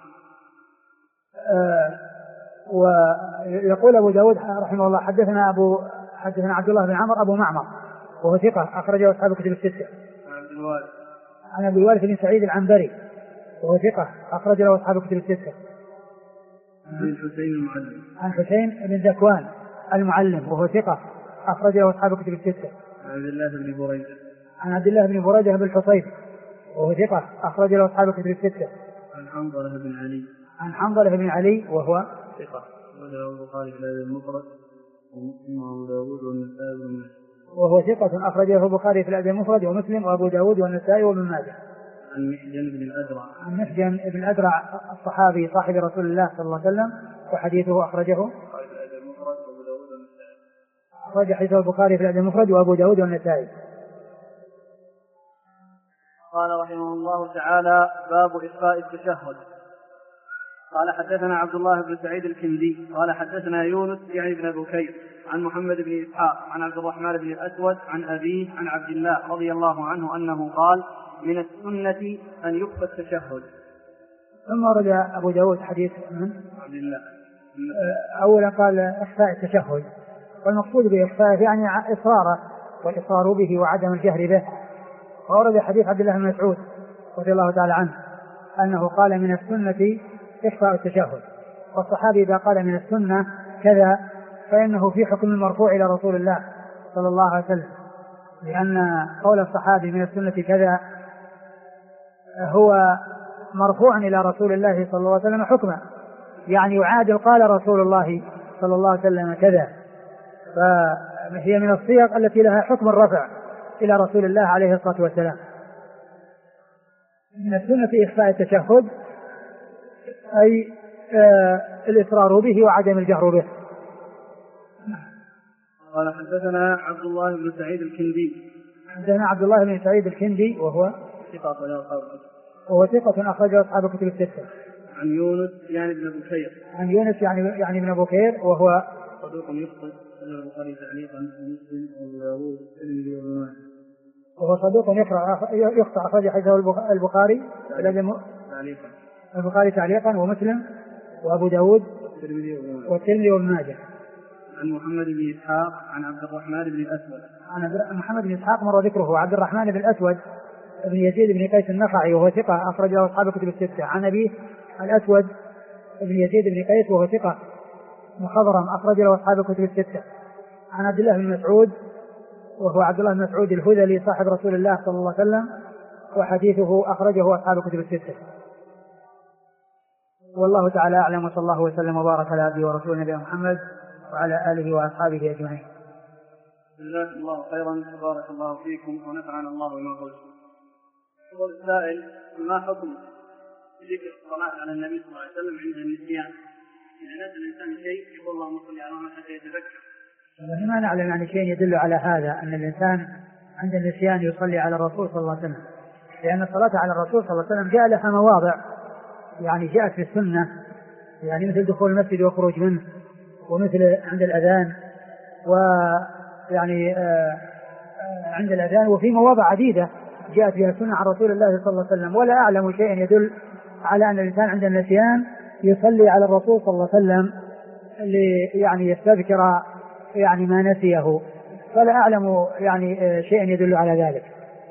ويقول أبو داود رحمه الله حدثنا عبد الله بن عمرو أبو معمر وهو ثقة أخرجه أصحاب الكتب الستة. عن عبد الوارث بن سعيد العنبري وهو ثقة أخرج له أصحاب الكتب الستة. عن حسين بن ذكوان المعلم وهو ثقة أخرج له أصحاب الكتب الستة. عن عبد الله بن بريدة بن الحصيب وهو ثقة أخرج له أصحاب الكتب الستة. عن حنظلة بن علي وهو ثقة أخرج له البخاري في الأدب المفرد ومسلم وأبو داود والنسائي وابن ماجه. وهو ثقة أخرج له البخاري في الأدب المفرد ومسلم وأبو داود والنسائي وابن ماجه. عن محجن بن الأذرع الصحابي صاحب رسول الله صلى الله عليه وسلم، وحديثه أخرج حديثه البخاري في الأدب المفرد وأبو داود والنسائي. قال رحمه الله تعالى باب إخفاء التشهد. قال حدثنا عبد الله بن سعيد الكندي قال حدثنا يونس بن بكير عن محمد بن إسحاق عن عبد الرحمن بن الأسود عن أبيه عن عبد الله رضي الله عنه أنه قال من السنة أن يخفى التشهد. ثم ورد أبو داود حديث من عبد الله أولا قال إخفاء التشهد، والمقصود بإخفاء إصراره والإصرار به وعدم الجهر به. وورد حديث عبد الله بن مسعود رضي الله تعالى عنه أنه قال من السنة إخفاء التشهد، والصحابي إذا قال من السنة كذا فإنه في حكم المرفوع إلى رسول الله صلى الله عليه وسلم، لأن قول الصحابي من السنة كذا هو مرفوع إلى رسول الله صلى الله عليه وسلم حكما، يعادل قال رسول الله صلى الله عليه وسلم كذا، هي من الصيغ التي لها حكم الرفع إلى رسول الله عليه الصلاة والسلام. من السنة في إخفاء التشهد أي الإصرار به وعدم الجهر به. قال حدثنا عبد الله بن سعيد الكندي. حدثنا عبد الله بن سعيد الكندي وهو ثقة أخرجه أصحاب الكتب الستة. عن يونس يعني بن بكير. عن يونس يعني بن بكير وهو صدوق يخطئ البخاري تعليقا ومسلم وابو داود. وهو صدوق يخطئ أخرج حديثه البخاري تعليقا. البخاري تعليقا ومسلم وابو داود والترمذي وابن ماجه. عن محمد بن إسحاق عن عبد الرحمن بن الأسود. عن محمد بن إسحاق مر ذكره. عبد الرحمن بن الأسود بن يزيد بن قيس النخعي وهو ثقة أخرجه أصحاب الكتب الستة. عن أبيه الأسود بن يزيد بن قيس وهو ثقة مخضرم أخرجه أصحاب الكتب الستة. عن عبد الله بن مسعود وهو عبد الله بن مسعود الهذلي صاحب رسول الله صلى الله عليه وسلم وحديثه أخرجه أصحاب الكتب الستة. والله تعالى أعلم وصلى الله وسلم وبارك على عبده ورسوله نبينا محمد وعلى آله وأصحابه أجمعين. جزاكم الله خيرا بارك الله فيكم ونفعنا الله بما قلتم. يقول السائل: ما حكم ذكر الصلاة على النبي صلى الله عليه وسلم عند النسيان؟ إذا نسى الإنسان شيء يقول اللهم صل على محمد حتى يتذكر. ما نعلم يعني شيء يدل على هذا أن الإنسان عند النسيان يصلي على الرسول صلى الله عليه وسلم، لأن الصلاة على الرسول صلى الله عليه وسلم جاء لها مواضع يعني جاءت في السنة، يعني مثل دخول المسجد وخروج منه، ومثل عند الأذان، ويعني عند الأذان، وفي مواضع عديدة جاءت بها السنة عن رسول الله صلى الله عليه وسلم. ولا أعلم شيئا يدل على أن الإنسان عند النسيان يصلي على الرسول صلى الله عليه وسلم يعني يستذكر يعني ما نسيه، فلا أعلم يعني شيئا يدل على ذلك.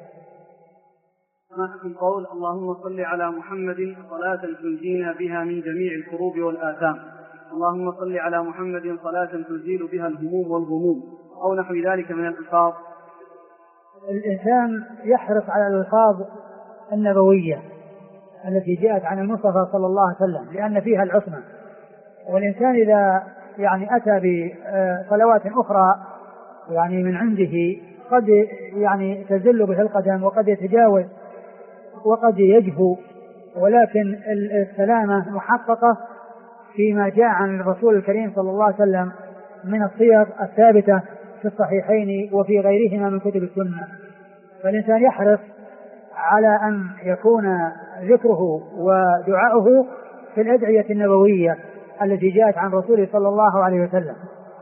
ما حكم قول اللهم صل على محمد صلاة تنجينا بها من جميع الكروب والآثام؟ اللهم صل على محمد صلاة تزيل بها الهموم والغموم أو نحو ذلك من الألفاظ. الإنسان يحرص على الألفاظ النبوية التي جاءت عن المصطفى صلى الله عليه وسلم لأن فيها العصمة، والإنسان إذا يعني أتى بصلوات أخرى يعني من عنده قد يعني تزل به القدم وقد يتجاوز وقد يجفو، ولكن السلامة محققة فيما جاء عن الرسول الكريم صلى الله عليه وسلم من الصيغ الثابتة في الصحيحين وفي غيرهما من كتب السنة. فالإنسان يحرص على أن يكون ذكره ودعاؤه في الأدعية النبوية التي جاءت عن رسوله صلى الله عليه وسلم.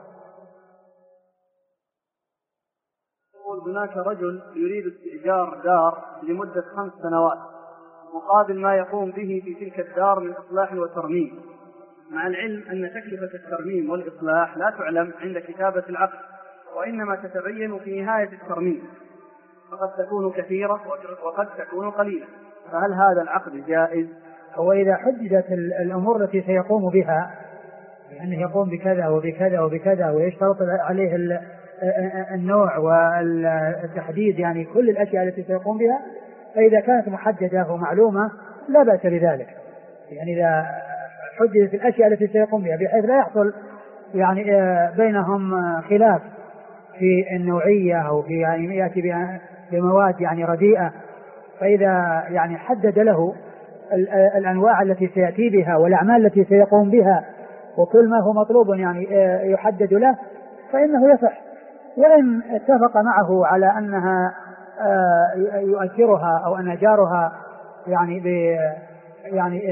هناك رجل يريد استئجار دار لمدة 5 سنوات مقابل ما يقوم به في تلك الدار من إصلاح وترميم، مع العلم أن تكلفة الترميم والإصلاح لا تعلم عند كتابة العقد، وإنما تتبين في نهاية الترميم، فقد تكون كثيرة وقد تكون قليلة، فهل هذا العقد جائز؟ هو إذا حددت الأمور التي سيقوم بها أنه يقوم بكذا وبكذا وبكذا ويشترط عليه النوع والتحديد يعني كل الأشياء التي سيقوم بها، فإذا كانت محددة ومعلومة لا بأس بذلك. يعني إذا حددت الأشياء التي سيقوم بها بحيث لا يحصل يعني بينهم خلاف في النوعية أو في يعني يأتي بمواد يعني رديئة، فإذا يعني حدد له الأنواع التي سيأتي بها والأعمال التي سيقوم بها وكل ما هو مطلوب يعني يحدد له فإنه يصح. وإن اتفق معه على أنها يؤثرها أو أن جارها يعني يعني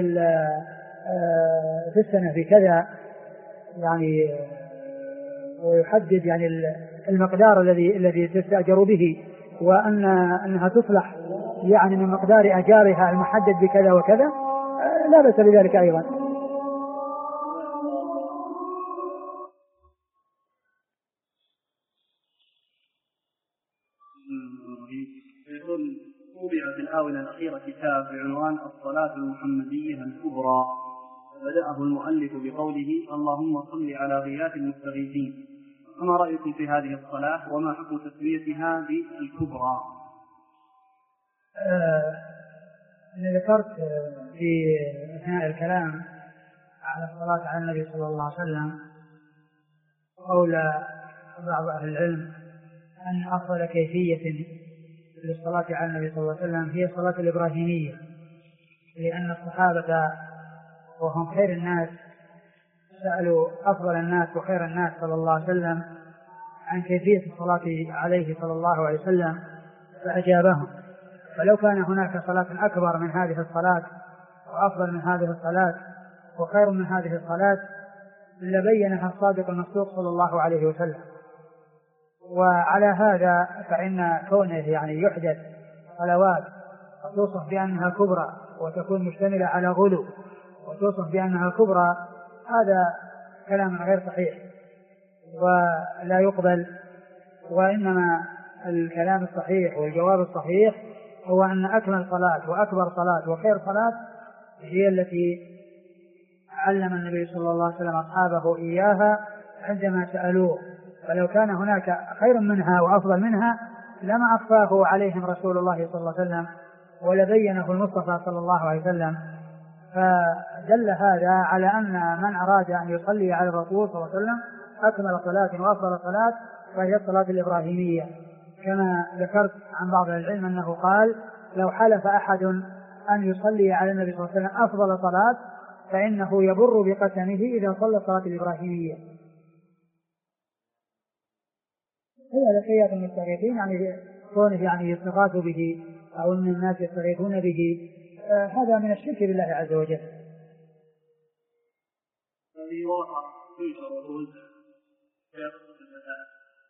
في السنة في كذا يعني ويحدد يعني المقدار الذي تستأجر به وأنها تصلح يعني من مقدار أجارها المحدد بكذا وكذا لا بأس بذلك أيضا. طبع في الآونة الأخيرة كتاب بعنوان الصلاة المحمدية الكبرى، بدأه المؤلف بقوله اللهم صل على غياث المستغيثين، فما رأيكم في هذه الصلاة وما حكم تسميتها بالكبرى؟ أنا ذكرت في أثناء الكلام على الصلاة على النبي صلى الله عليه وسلم قول بعض أهل العلم أن أفضل كيفية للصلاة على النبي صلى الله عليه وسلم هي الصلاة الإبراهيمية، لأن الصحابة وهم خير الناس سألوا أفضل الناس وخير الناس صلى الله عليه وسلم عن كيفية الصلاة عليه صلى الله عليه وسلم فأجابهم. فلو كان هناك صلاة أكبر من هذه الصلاة وأفضل من هذه الصلاة وخير من هذه الصلاة لبينها الصادق المصدوق صلى الله عليه وسلم. وعلى هذا فإن كونه يعني يحدث صلوات وتوصف بأنها كبرى وتكون مشتملة على غلو وتوصف بأنها كبرى، هذا كلام غير صحيح ولا يقبل. وإنما الكلام الصحيح والجواب الصحيح هو أن أكمل صلاة وأكبر صلاة وخير صلاة هي التي علم النبي صلى الله عليه وسلم أصحابه إياها عندما سألوه، فلو كان هناك خير منها وأفضل منها لما أخفاه عليهم رسول الله صلى الله عليه وسلم ولبينه المصطفى صلى الله عليه وسلم. فدل هذا على أن من أراد أن يصلي على الرسول صلى الله عليه وسلم أكمل صلاة وأفضل صلاة فهي الصلاة الإبراهيمية، كما ذكرت عن بعض العلم أنه قال لو حلف أحد أن يصلي على النبي صلى الله عليه وسلم أفضل صلاة فإنه يبر بقسمه إذا صلى الصلاة الإبراهيمية. هذا لقية المستغيثين يعني كونه يعني يستغاث به أو أن الناس يستغيثون به، هذا من الشرك بالله عز وجل. هذه ورقة تنشر وتوزع في قصة الفتاة،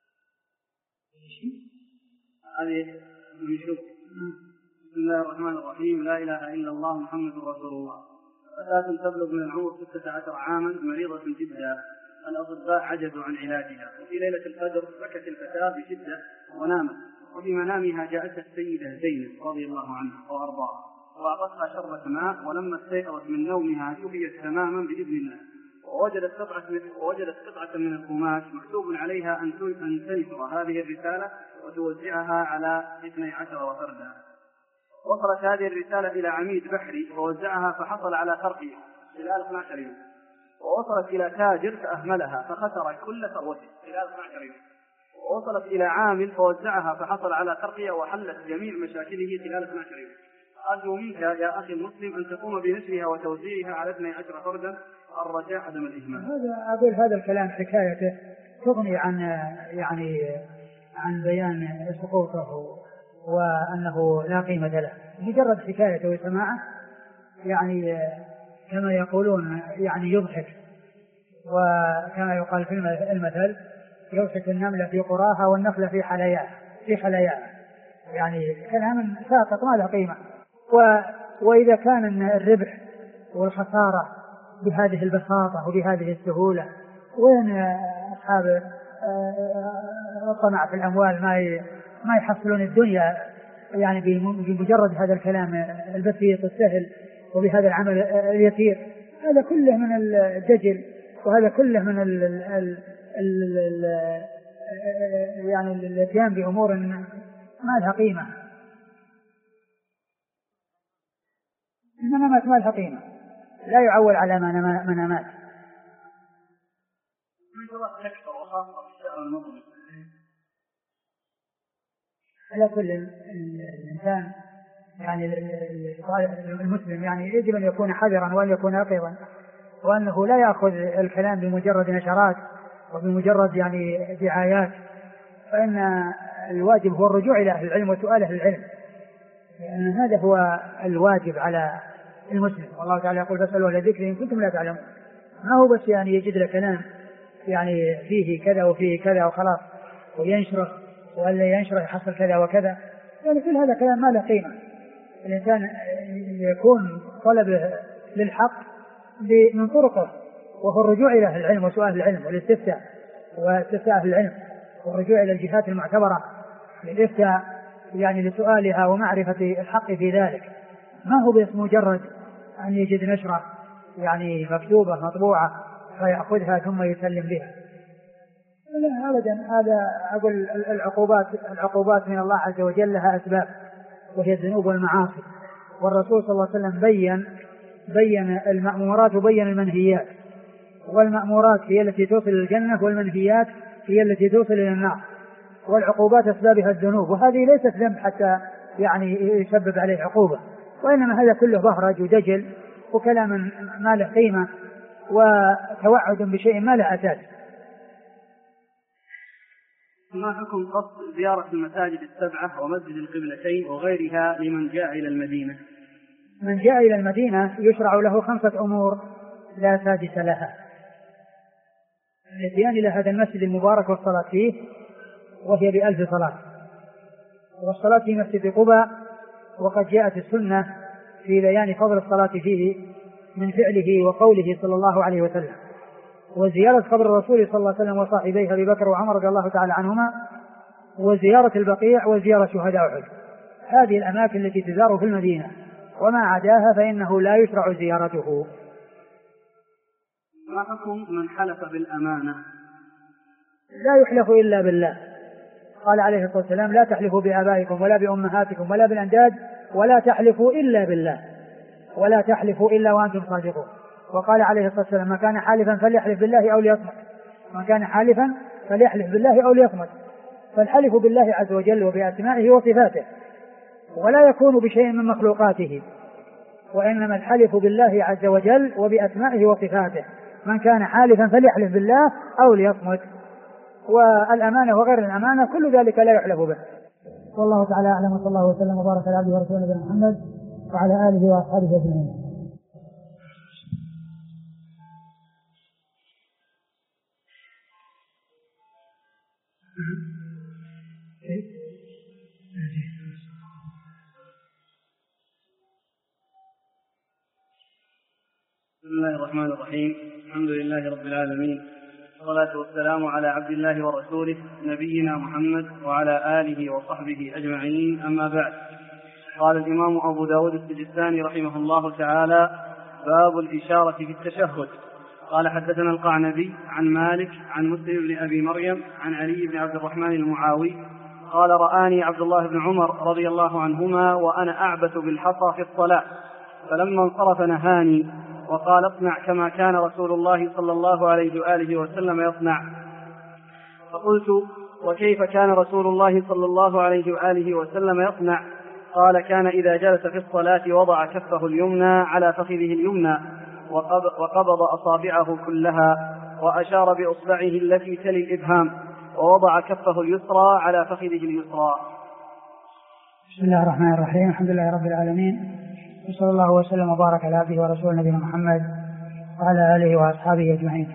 هذه نشوف بسم الله الرحمن الرحيم لا إله إلا الله محمد رسول الله. فتاة تبلغ من العمر 16 عاما مريضة جدا، الأطباء عجزوا عن علاجها، وفي ليلة القدر بكت الفتاة بشدة ونامت، وفي منامها جاءتها السيدة زينب رضي الله عنها وأرضاها وأعطتها شربة ماء، ولما استيقظت من نومها شفيت تماما بإذن الله، ووجدت قطعة من القماش مكتوب عليها أن تنشر هذه الرسالة وتوزعها على 12 فردا. وصلت هذه الرسالة إلى عميد بحري ووزعها فحصل على خرقها خلال 12 يوم، ووصلت إلى تاجر فأهملها فخسر كل ثروته خلال 12 يوم، ووصلت إلى عامل فوزعها فحصل على خرقها وحلت جميع مشاكله خلال 12 يوم. أرجو منك يا أخي المسلم أن تقوم بنشرها وتوزيعها على 12 فردا الرجاء عدم الإهمال. هذا الكلام حكايته تغني عن بيان سقوطه وأنه لا قيمة له، مجرد حكايته وسماعه يعني كما يقولون يعني يضحك، وكما يقال في المثل يوشك النملة في قراها والنخلة في حلياها، يعني كلام ساقط ما له قيمة. وإذا كان الربح والخسارة بهذه البساطة وبهذه السهولة، وين أصحاب الطمع في الأموال ما يحصلون الدنيا يعني بمجرد هذا الكلام البسيط السهل وبهذا العمل اليسير؟ هذا كله من الدجل، وهذا كله من يعني الاتيان بأمور ما لها قيمة، إنما ما لها قيمة، لا يعول على منامات. على كل الإنسان يعني المسلم يعني يجب أن يكون حذرا وأن يكون يقظا، وأنه لا يأخذ الكلام بمجرد نشرات وبمجرد يعني دعايات، فإن الواجب هو الرجوع إلى أهل العلم وسؤال أهل العلم، لأن هذا هو الواجب على المسلم. والله تعالى يقول فاسألوا أهل الذكر إن كنتم لا تعلمون. ما هو بس يعني يجد له كلام يعني فيه كذا وفيه كذا وخلاص وينشره، ولا ينشره يحصل كذا وكذا، يعني كل هذا كلام ما له قيمة. الإنسان يكون طلبه للحق من طرقه، وهو الرجوع إلى أهل العلم وسؤال العلم والاستفتاء واستفتاء أهل العلم، والرجوع إلى الجهات المعتبرة للإفتاء يعني لسؤالها ومعرفة الحق في ذلك. ما هو بس مجرد أن يجد نشرة يعني مكتوبة مطبوعة فيأخذها ثم يسلم بها، لا أبدا. هذا أقول العقوبات من الله عز وجل لها أسباب، وهي الذنوب والمعاصي، والرسول صلى الله عليه وسلم بين المأمورات وبين المنهيات، والمأمورات هي التي توصل للجنة، والمنهيات هي التي توصل إلى النار، والعقوبات أسبابها الذنوب، وهذه ليست ذنب حتى يعني يسبب عليه عقوبة، وإنما هذا كله بهرج ودجل وكلام ما له قيمة وتوعد بشيء ما له أساس. ما حكم قصد زيارة المساجد السبعة ومسجد القبلتين وغيرها لمن جاء إلى المدينة؟ من جاء إلى المدينة يشرع له 5 أمور لا سادس لها: الاتيان إلى هذا المسجد المبارك والصلاة فيه، وهي ب1000 صلاة، والصلاة في مسجد قباء، وقد جاءت السنة في بيان فضل الصلاة فيه من فعله وقوله صلى الله عليه وسلم، وزيارة قبر الرسول صلى الله عليه وسلم وصاحبيه أبي بكر وعمر رضي الله تعالى عنهما، وزيارة البقيع، وزيارة شهداء أحد. هذه الأماكن التي تزار في المدينة، وما عداها فإنه لا يشرع زيارته. ما حكم من حلف بالأمانة؟ لا يحلف إلا بالله. قال عليه الصلاة والسلام: لا تحلفوا بآبائكم ولا بأمهاتكم ولا بالأنداد، ولا تحلفوا إلا بالله، ولا تحلفوا إلا وأنتم صادقون. وقال عليه الصلاة والسلام: من كان حالفا فليحلف بالله أو ليصمت، من كان حالفا فليحلف بالله أو ليصمت. فالحلف بالله عز وجل وبأسمائه وصفاته، ولا يكون بشيء من مخلوقاته، وإنما الحلف بالله عز وجل وبأسمائه وصفاته. من كان حالفا فليحلف بالله أو ليصمت. والأمانة وغير الأمانة كل ذلك لا يحلف به. والله تعالى أعلم، وصلى الله وسلم وبارك على عبده ورسوله نبينا محمد وعلى آله وأصحابه أجمعين. بسم الله الرحمن الرحيم. الحمد لله رب العالمين، والصلاة والسلام على عبد الله ورسوله نبينا محمد وعلى آله وصحبه أجمعين، أما بعد. قال الإمام أبو داود السجستاني رحمه الله تعالى: باب الإشارة في التشهد. قال: حدثنا القعنبي عن مالك عن مسلم بن أبي مريم عن علي بن عبد الرحمن المعاوي قال: رآني عبد الله بن عمر رضي الله عنهما وأنا أعبث بالحصى في الصلاة، فلما انصرف نهاني وقال: اصنع كما كان رسول الله صلى الله عليه وآله وسلم يصنع. فقلت: وكيف كان رسول الله صلى الله عليه وآله وسلم يصنع؟ قال: كان إذا جلس في الصلاة وضع كفه اليمنى على فخذه اليمنى وقبض أصابعه كلها وأشار بإصبعه التي تلي الإبهام ووضع كفه اليسرى على فخذه اليسرى. بسم الله الرحمن الرحيم. الحمد لله رب العالمين، وصلى الله وسلم وبارك على عبده ورسوله نبينا محمد وعلى آله وأصحابه أجمعين.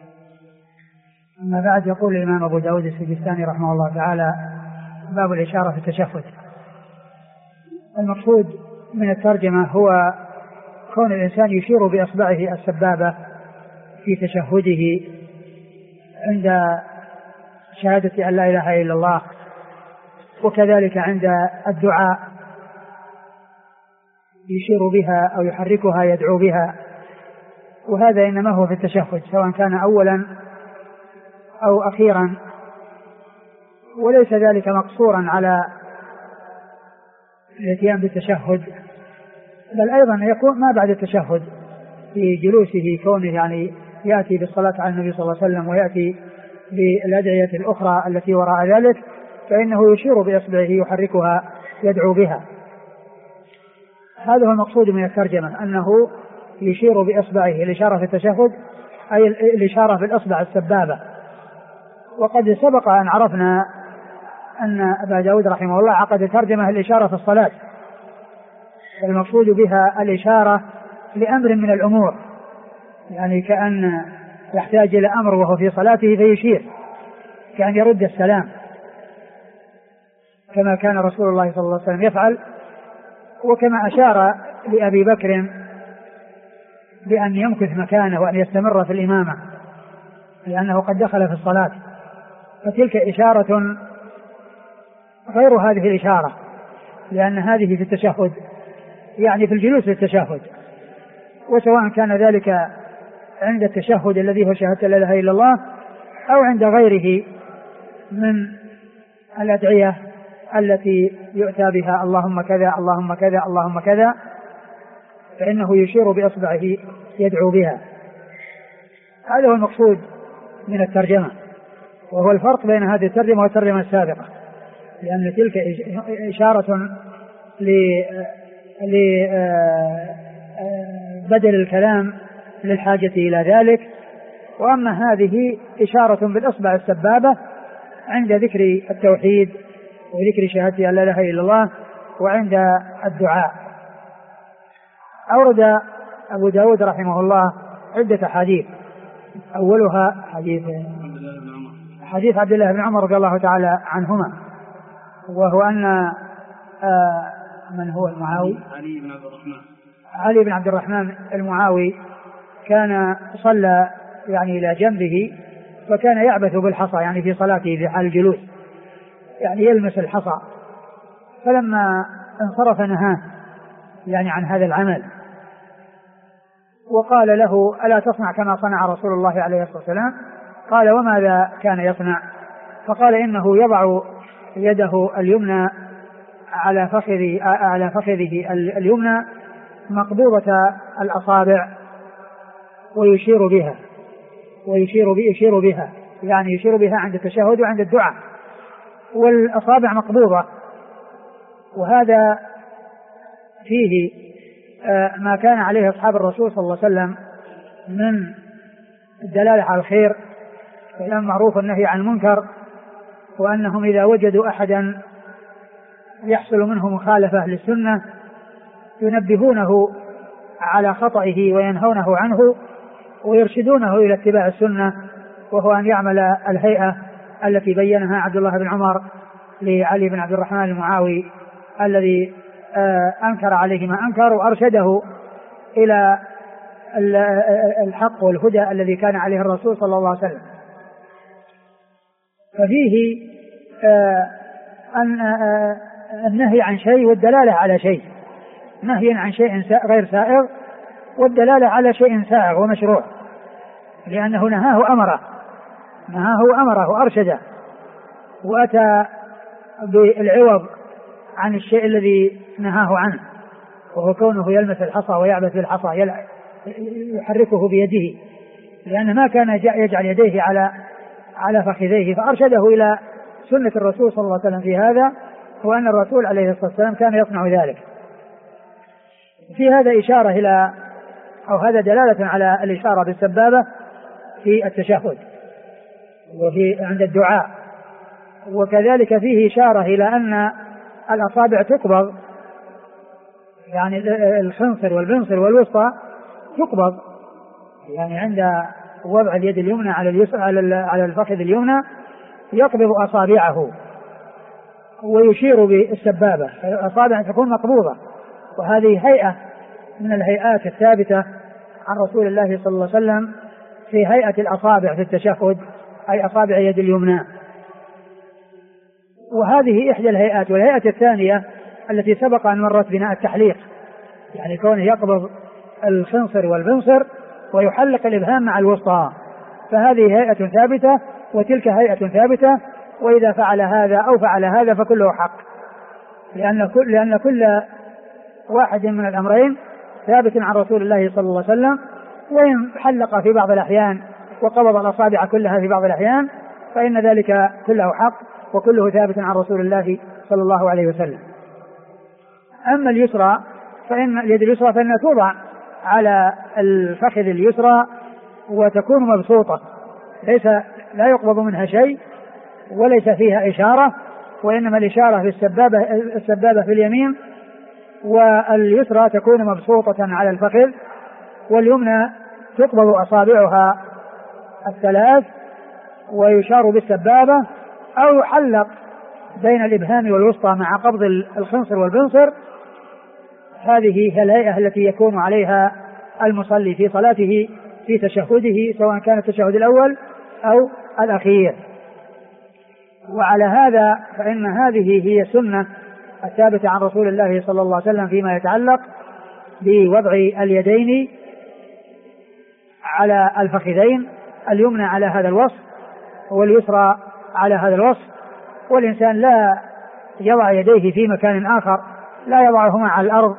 أما بعد، يقول الإمام أبو داود السجستاني رحمه الله تعالى: باب الإشارة في التشهد. المقصود من الترجمة هو كون الإنسان يشير بإصبعه السبابة في تشهده عند شهادة أن لا إله إلا الله، وكذلك عند الدعاء يشير بها أو يحركها يدعو بها، وهذا إنما هو في التشهد سواء كان أولا أو أخيرا، وليس ذلك مقصورا على الاتيان بالتشهد، بل أيضا يكون ما بعد التشهد في جلوسه، كونه يعني يأتي بالصلاة على النبي صلى الله عليه وسلم ويأتي بالأدعية الأخرى التي وراء ذلك، فإنه يشير بإصبعه يحركها يدعو بها. هذا هو المقصود من الترجمة، أنه يشير بإصبعه. الإشارة في التشهد أي الإشارة بالإصبع السبابة. وقد سبق أن عرفنا أن أبا داود رحمه الله عقد ترجمة الإشارة في الصلاة، المقصود بها الإشارة لأمر من الأمور، يعني كأن يحتاج إلى أمر وهو في صلاته فيشير، كأن يرد السلام، كما كان رسول الله صلى الله عليه وسلم يفعل، وكما أشار لأبي بكر بأن يمكث مكانه وأن يستمر في الإمامة لأنه قد دخل في الصلاة. فتلك إشارة غير هذه الإشارة، لأن هذه في التشهد، يعني في الجلوس في التشهد، وسواء كان ذلك عند التشهد الذي هو شهادة لا إله إلا الله أو عند غيره من الأدعية التي يؤتى بها اللهم كذا اللهم كذا اللهم كذا، فإنه يشير بإصبعه يدعو بها. هذا هو المقصود من الترجمة. وهو الفرق بين هذه الترجمة والترجمة السابقة، لأن تلك إشارة لبدل الكلام للحاجة إلى ذلك، وأما هذه إشارة بالإصبع السبابة عند ذكر التوحيد وذكر شهادة أن لا إله إلا الله وعند الدعاء. أورد أبو داود رحمه الله عدة حديث، أولها حديث عبد الله بن عمر رضي الله تعالى عنهما، وهو أن من هو المعاوي؟ علي بن عبد الرحمن المعاوي كان صلى يعني إلى جنبه، فكان يعبث بالحصى يعني في صلاته في حال الجلوس، يعني يلمس الحصى، فلما انصرف نهاه يعني عن هذا العمل، وقال له ألا تصنع كما صنع رسول الله عليه الصلاة والسلام؟ قال وماذا كان يصنع؟ فقال إنه يضع يده اليمنى على فخذه اليمنى مقبوضة الأصابع ويشير بها يعني يشير بها عند التشهد وعند الدعاء، والأصابع مقبوضة. وهذا فيه ما كان عليه أصحاب الرسول صلى الله عليه وسلم من الدلالة على الخير والأمر معروف والنهي عن المنكر، وأنهم إذا وجدوا أحدا يحصل منه مخالفة للسنة ينبهونه على خطئه وينهونه عنه ويرشدونه إلى اتباع السنة، وهو أن يعمل الهيئة التي بينها عبد الله بن عمر لعلي بن عبد الرحمن المعاوي الذي أنكر عليه ما أنكر وأرشده إلى الحق والهدى الذي كان عليه الرسول صلى الله عليه وسلم. ففيه النهي عن شيء والدلالة على شيء، نهي عن شيء غير سائغ والدلالة على شيء سائغ ومشروع، لأنه نهاه أمره وأرشده وأتى بالعوض عن الشيء الذي نهاه عنه، وهو كونه يلمس الحصى ويعبث بالحصى يحركه بيده، لأن ما كان يجعل يديه على فخذيه، فأرشده إلى سنة الرسول صلى الله عليه وسلم في هذا، وأن الرسول عليه الصلاة والسلام كان يصنع ذلك. في هذا إشارة إلى أو هذا دلالة على الإشارة بالسبابة في التشهد وفي عند الدعاء، وكذلك فيه إشارة إلى أن الأصابع تقبض، يعني الخنصر والبنصر والوسطى تقبض، يعني عند وضع اليد اليمنى على الفخذ اليمنى يقبض أصابعه ويشير بالسبابة، الأصابع تكون مقبوضة، وهذه هيئة من الهيئات الثابتة عن رسول الله صلى الله عليه وسلم في هيئة الأصابع في التشهد، أي أصابع يد اليمنى. وهذه إحدى الهيئات. والهيئة الثانية التي سبق أن مرت بنا التحليق، يعني كونه يقبض الخنصر والبنصر ويحلق الإبهام مع الوسطى، فهذه هيئة ثابتة وتلك هيئة ثابتة، وإذا فعل هذا أو فعل هذا فكله حق، لأن كل واحد من الأمرين ثابت عن رسول الله صلى الله عليه وسلم، وإن حلق في بعض الأحيان وقبض الأصابع كلها في بعض الأحيان فإن ذلك كله حق وكله ثابت عن رسول الله صلى الله عليه وسلم. أما اليسرى فإن اليد اليسرى فإنها توضع على الفخذ اليسرى وتكون مبسوطة، لا يقبض منها شيء وليس فيها إشارة، وإنما الإشارة في السبابة في اليمين، واليسرى تكون مبسوطة على الفخذ، واليمنى تقبض أصابعها الثلاث ويشار بالسبابة أو يحلق بين الإبهام والوسطى مع قبض الخنصر والبنصر. هذه هي الهيئة التي يكون عليها المصلي في صلاته في تشهده، سواء كان التشهد الأول أو الأخير. وعلى هذا فإن هذه هي السنة الثابتة عن رسول الله صلى الله عليه وسلم فيما يتعلق بوضع اليدين على الفخذين، اليمنى على هذا الوصف واليسرى على هذا الوصف، والإنسان لا يضع يديه في مكان آخر، لا يضعهما على الأرض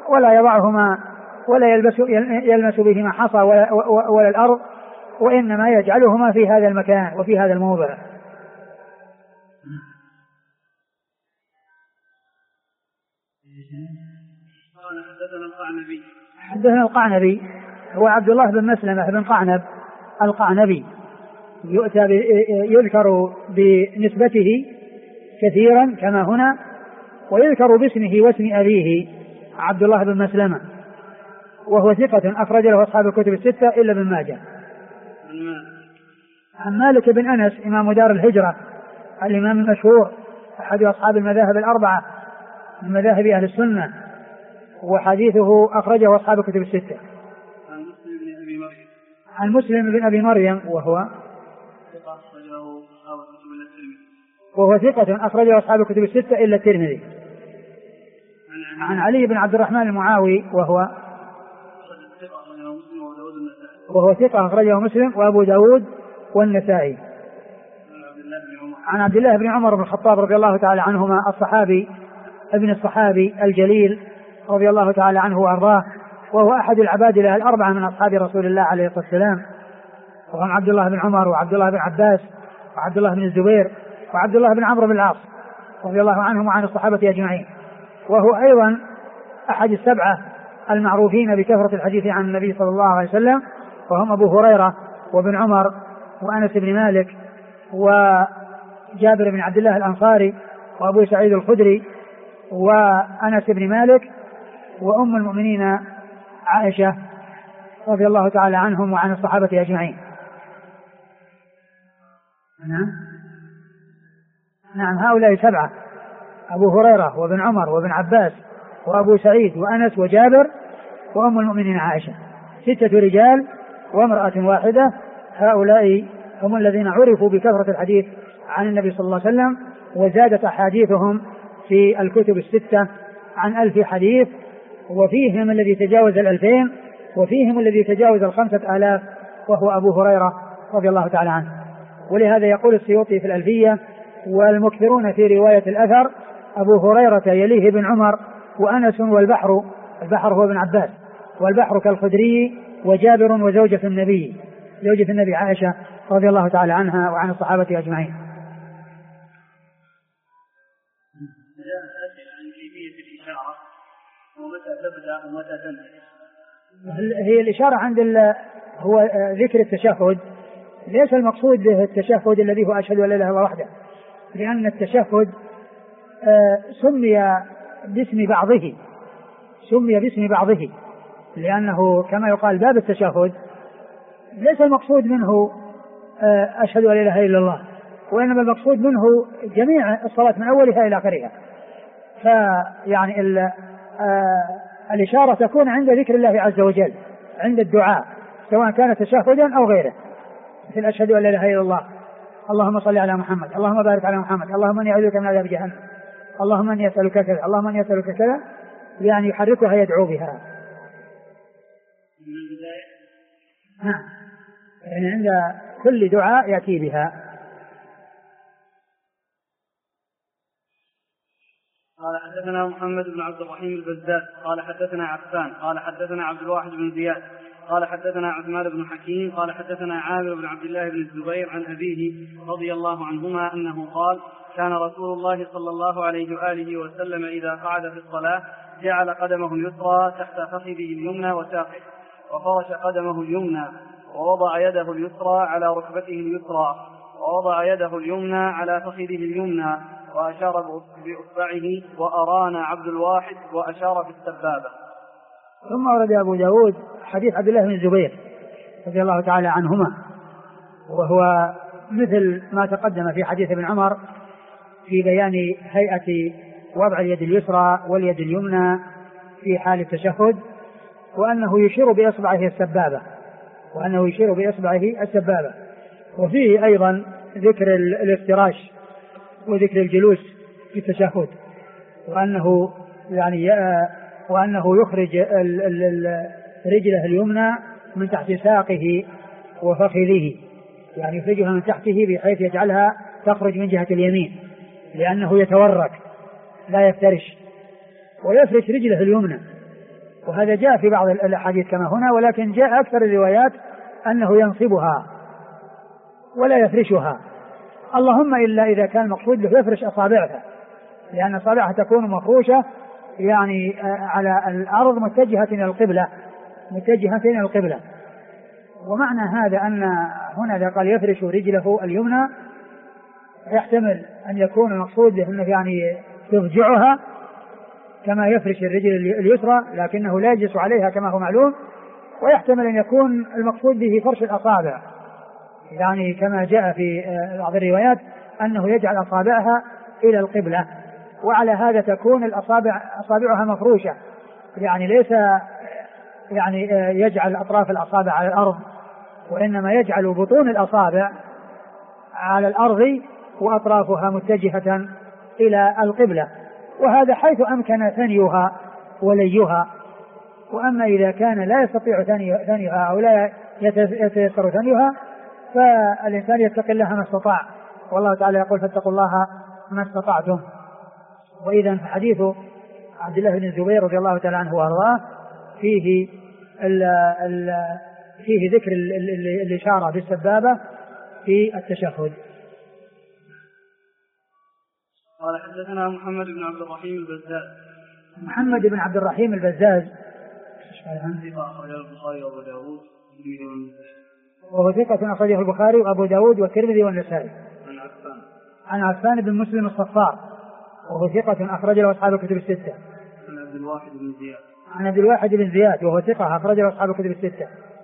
ولا يلمس بهما حصى ولا الأرض، وإنما يجعلهما في هذا المكان وفي هذا الموضع، قال حدثنا القعنبي. حدثنا القعنبي هو عبد الله بن مسلمة بن قعنب القعنبي، يذكر بنسبته كثيرا كما هنا، ويذكر باسمه واسم أبيه عبد الله بن مسلمة، وهو ثقة أخرج له أصحاب الكتب الستة إلا ابن ماجه. عن مالك بن أنس إمام دار الهجرة الإمام المشهور أحد أصحاب المذاهب الأربعة من مذاهب أهل السنة، وحديثه أخرجه أصحاب الكتب الستة. عن مسلم بن أبي مريم وهو ثقة أخرجه أصحاب الكتب الستة إلا الترمذي. عن علي بن عبد الرحمن المعاوي وهو ثقة أخرجه مسلم وأبو داود والنسائي. عن عبد الله بن عمر بن الخطاب رضي الله تعالى عنهما ابن الصحابي الجليل رضي الله تعالى عنه وأرضاه، وهو أحد العبادلة الأربعة من أصحاب رسول الله عليه الصلاة والسلام، وهم عبد الله بن عمر وعبد الله بن عباس وعبد الله بن الزبير وعبد الله بن عمرو بن العاص رضي الله عنهم وعن الصحابة أجمعين. وهو أيضا أحد السبعة المعروفين بكثرة الحديث عن النبي صلى الله عليه وسلم، وهم أبو هريرة وابن عمر وأنس بن مالك وجابر بن عبد الله الأنصاري وأبو سعيد الخدري وأنس بن مالك وأم المؤمنين عائشة رضي الله تعالى عنهم وعن الصحابة أجمعين. نعم هؤلاء سبعة: أبو هريرة وابن عمر وابن عباس وأبو سعيد وأنس وجابر وأم المؤمنين عائشة، 6 رجال وامرأة واحدة. هؤلاء هم الذين عرفوا بكثرة الحديث عن النبي صلى الله عليه وسلم، وزادت أحاديثهم في الكتب الستة عن 1000 حديث، وفيهم الذي تجاوز 2000 وفيهم الذي تجاوز 5000، وهو أبو هريرة رضي الله تعالى عنه. ولهذا يقول السيوطي في الألفية: والمكثرون في رواية الأثر أبو هريرة يليه ابن عمر وأنس والبحر، البحر هو ابن عباس، والبحر كالخدري وجابر وزوجة النبي عائشة رضي الله تعالى عنها وعن الصحابة أجمعين. هي الإشارة عند هو ذكر التشهد، ليس المقصود به التشهد الذي هو أشهد أن لا إله إلا الله وحده، لأن التشهد سمي باسم بعضه، لأنه كما يقال باب التشهد ليس المقصود منه أشهد أن لا إله إلا الله، وإنما المقصود منه جميع الصلاة من أولها إلى آخرها. فيعني الإشارة تكون عند ذكر الله عز وجل، عند الدعاء، سواء كان تشهدا أو غيره، مثل أشهد أن لا إله إلا الله، اللهم صل على محمد، اللهم بارك على محمد، اللهم إني أعوذ بك من عذاب جهنم، اللهم إني أسألك كذا، اللهم إني أسألك كذا، يعني يحركها يدعو بها. نعم، يعني عند كل دعاء يأتي بها. قال حدثنا محمد بن عبد الرحيم البزاز قال حدثنا عفان قال حدثنا عبد الواحد بن زياد قال حدثنا عثمان بن حكيم قال حدثنا عامر بن عبد الله بن الزبير عن أبيه رضي الله عنهما أنه قال: كان رسول الله صلى الله عليه وآله وسلم إذا قعد في الصلاة جعل قدمه اليسرى تحت فخذه اليمنى وساقه، وفرش قدمه اليمنى، ووضع يده اليسرى على ركبته اليسرى، ووضع يده اليمنى على فخذه اليمنى، وأشار بإصبعه، وأرانا عبد الواحد وأشار في السبابة. ثم ورد أبو داود حديث عبد الله بن الزبير رضي الله تعالى عنهما، وهو مثل ما تقدم في حديث ابن عمر في بيان هيئة وضع اليد اليسرى واليد اليمنى في حال التشهد، وأنه يشير بإصبعه السبابة، وفيه أيضا ذكر الافتراش وذكر الجلوس في التشهد، وأنه يخرج رجله اليمنى من تحت ساقه وفخذه، يعني يخرجها من تحته بحيث يجعلها تخرج من جهة اليمين، لأنه يتورك لا يفترش، ويفرش رجله اليمنى. وهذا جاء في بعض الأحاديث كما هنا، ولكن جاء أكثر الروايات أنه ينصبها ولا يفرشها، اللهم إلا إذا كان المقصود له يفرش أصابعها، لأن أصابعها تكون مفروشة يعني على الأرض متجهة إلى القبلة. ومعنى هذا أن هنا إذا قال يفرش رجله اليمنى يحتمل أن يكون المقصود به أنه يعني يضجعها كما يفرش الرجل اليسرى لكنه لا يجلس عليها كما هو معلوم، ويحتمل أن يكون المقصود به فرش الأصابع، يعني كما جاء في بعض الروايات أنه يجعل أصابعها إلى القبلة، وعلى هذا تكون أصابعها مفروشة، يعني ليس يعني يجعل أطراف الأصابع على الأرض، وإنما يجعل بطون الأصابع على الأرض وأطرافها متجهة إلى القبلة، وهذا حيث أمكن ثنيها وليها. وأما إذا كان لا يستطيع ثنيها أو لا يتيسر ثنيها فالإنسان يتقي الله ما استطاع، والله تعالى يقول فاتقوا الله ما استطعتم. وإذا حديث عبد الله بن الزبير رضي الله تعالى عنه وارضاه فيه ذكر الإشارة بالسبابة في التشهد. قال حدثنا محمد بن عبد الرحيم البزاز. محمد بن عبد الرحيم البزاز أخرجه البخاري وأبو داود وهو ثقة أخرجه البخاري وأبو داود والترمذي والنسائي. عن عفان بن مسلم الصفار وهو ثقة أخرج له أصحاب الكتب الستة. عن عبد الواحد بن زياد وهو ثقة أخرج له أصحاب الكتب الستة.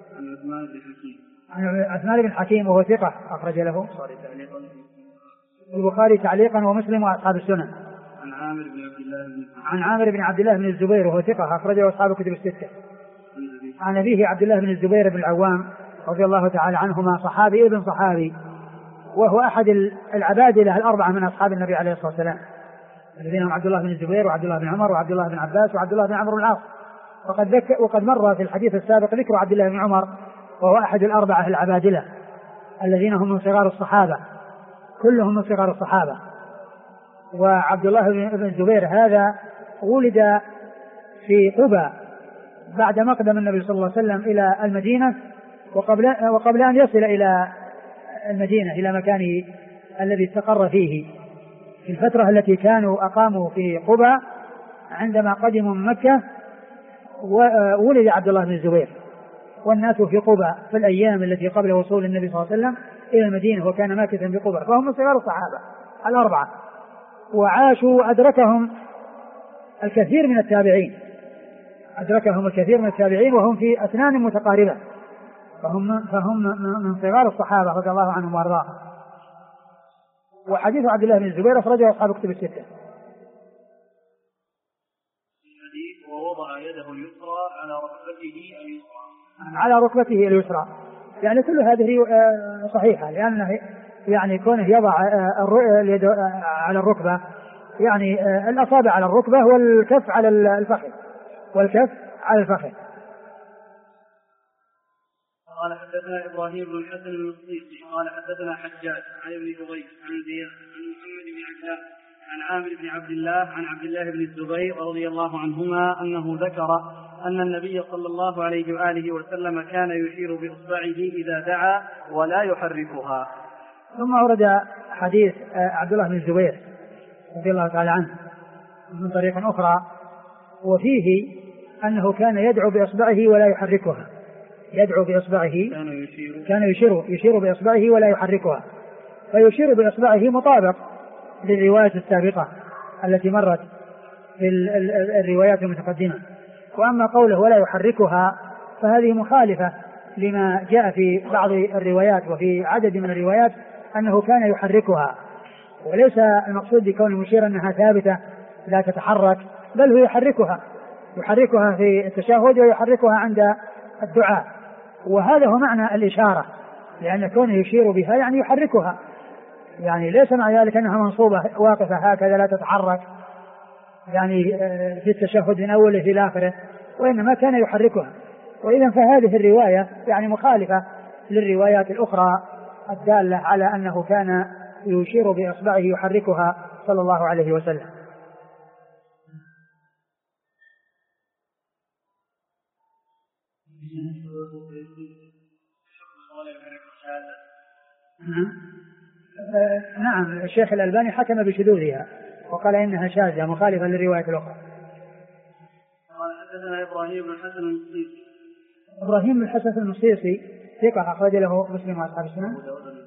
عن عثمان بن حكيم وهو ثقة أخرج له البخاري تعليقا ومسلم وأصحاب السنن. عن عامر بن عبد الله بن الزبير وهو ثقة أخرج له أصحاب الكتب الستة. عن أبيه عبد الله بن الزبير بن العوام رضي الله تعالى عنهما صحابي ابن صحابي، وهو أحد العبادلة الأربعة من أصحاب النبي عليه الصلاة والسلام الذين هم عبد الله بن الزبير وعبد الله بن عمر وعبد الله بن عباس وعبد الله بن عمرو بن العاص. وقد مر في الحديث السابق ذكر عبد الله بن عمر وهو أحد الأربعة العبادلة الذين هم من صغار الصحابة، كلهم من صغار الصحابة. وعبد الله بن الزبير هذا ولد في قباء بعد مقدم النبي صلى الله عليه وسلم إلى المدينة، وقبل أن يصل إلى المدينة إلى مكانه الذي استقر فيه في الفترة التي كانوا أقاموا في قباء. عندما قدموا من مكة وولد عبد الله بن الزبير، والناس في قباء في الأيام التي قبل وصول النبي صلى الله عليه وسلم إلى المدينة، وكان ماكثا في قباء، فهم من صغار الصحابة الأربعة، وعاشوا أدركهم الكثير من التابعين وهم في أسنان متقاربة، فهم من صغار الصحابة رضي الله عنهم وارضاهم. وحديث عبد الله بن الزبير أخرجه أصحاب الكتب الستة. ووضع يده اليسرى على ركبته اليسرى، يعني كل هذه صحيحة، لأنه يعني كونه يضع اليد على الركبة، يعني الأصابع على الركبة والكف على الفخذ قال حدثنا إبراهيم بن الحسن المصريسي قال حدثنا حجاج عن ابن جريج عن زياد عن محمد بن عجلان عن عامر بن عبد الله عن عبد الله بن الزبير رضي الله عنهما أنه ذكر أن النبي صلى الله عليه وآله وسلم كان يشير بإصبعه إذا دعا ولا يحركها. ثم ورد حديث عبد الله بن الزبير رضي الله تعالى عنه من طريق أخرى، وفيه أنه كان يدعو بإصبعه ولا يحركها، كان يشير بإصبعه ولا يحركها، فيشير بإصبعه مطابق للرواية السابقة التي مرت في الروايات المتقدمة. وأما قوله ولا يحركها فهذه مخالفة لما جاء في بعض الروايات وفي عدد من الروايات أنه كان يحركها، وليس المقصود بكون المشير أنها ثابتة لا تتحرك، بل هو يحركها في التشهد ويحركها عند الدعاء، وهذا هو معنى الإشارة، لأن كونه يشير بها يعني يحركها، يعني ليس مع ذلك أنها منصوبة واقفة هكذا لا تتحرك يعني في التشهد من أوله إلى آخره، وإنما كان يحركها. وإذا فهذه الرواية يعني مخالفة للروايات الأخرى الدالة على أنه كان يشير بإصبعه يحركها صلى الله عليه وسلم. نعم الشيخ الألباني حكم بشذوذها وقال إنها شاذة مخالفة للرواية الأخرى. قال حدثنا إبراهيم بن الحسن المصيصي. إبراهيم بن الحسن المصيصي ثقة أخرج له مسلم وأصحاب السنن.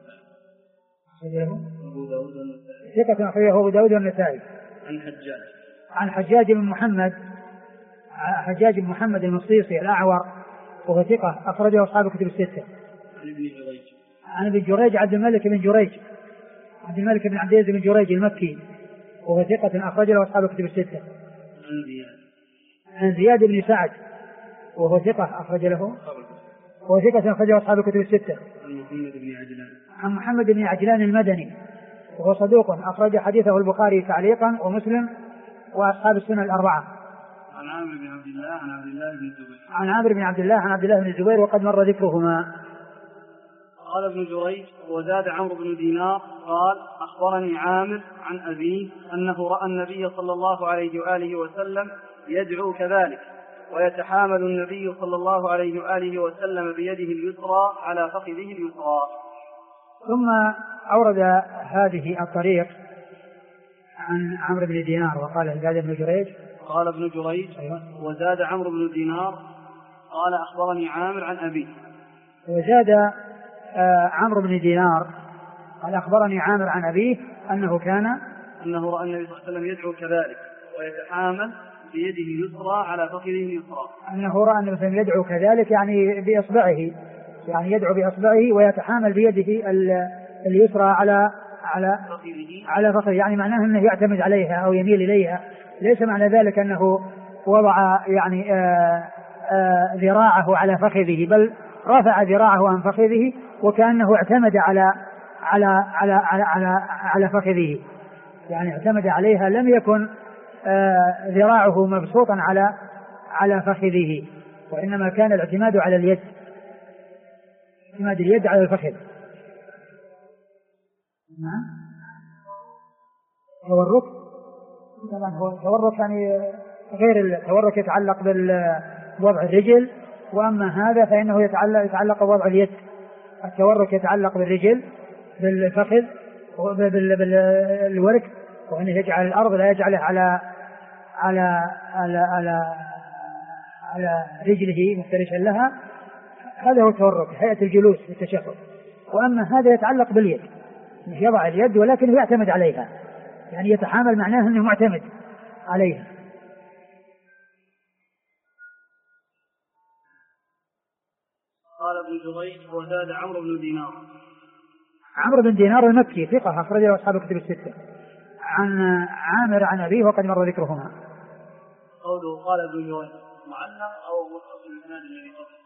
ثقة أخرجه أبو داود والنسائي. عن حجاج بن محمد المصيصي الأعور وهو ثقة أخرجه أصحاب الكتب الستة. عن ابن جريج عبد الملك بن عبد العزيز بن جريج المكي وهو ثقة أخرج له أصحاب الكتب الستة. عن زياد بن سعد وهو ثقة أخرج له أصحاب الكتب الستة. عن محمد بن عجلان المدني وهو صدوق أخرج حديثه البخاري تعليقا ومسلم وأصحاب السنن الأربعة. عن عامر بن عبد الله عن عبد الله بن الزبير وقد مر ذكرهما. قال ابن جريج وزاد عمرو بن دينار قال أخبرني عامر عن أبيه أنه رأى النبي صلى الله عليه وآله وسلم يدعو كذلك ويتحامل النبي صلى الله عليه وآله وسلم بيده اليسرى على فخذه اليسرى. ثم أورد هذه الطريق عن عمرو بن دينار وقال زاد ابن جريج. قال ابن جريج وزاد عمرو بن دينار قال أخبرني عامر عن أبيه. وزاد عمرو بن دينار قال أخبرني عامر عن أبيه أنه رأى النبي صلى الله عليه وسلم يدعو كذلك ويتحامل بيده اليسرى على فخذه اليسرى. أنه رأى النبي صلى الله عليه وسلم يدعو كذلك يعني بإصبعه يعني يدعو بإصبعه ويتحامل بيده اليسرى على فخذه يعني معناه أنه يعتمد عليها أو يميل إليها. ليس معنى ذلك أنه وضع يعني ذراعه على فخذه بل رفع ذراعه عن فخذه وكأنه اعتمد على فخذه يعني اعتمد عليها لم يكن ذراعه مبسوطا على فخذه وإنما كان الاعتماد على اليد اعتماد اليد على الفخذ. تورك طبعا هو تورك يعني غير التورك يتعلق بوضع الرجل وأما هذا فإنه يتعلق بوضع اليد. التورك يتعلق بالرجل بالفخذ بالورك وأنه يجعل الأرض لا يجعله على رجله مفترشا لها. هذا هو التورك هيئة الجلوس في التشهد. وأما هذا يتعلق باليد يضع اليد ولكن يعتمد عليها يعني يتحامل معناه أنه معتمد عليها. قال ابن جريج وزاد عمرو بن دينار المكي ثقة أخرجه أصحاب الكتب الستة. عن عامر عن أبيه وقد مر ذكرهما. قوله قال ابن جريج معلق أو متصل بالإسناد الذي قبله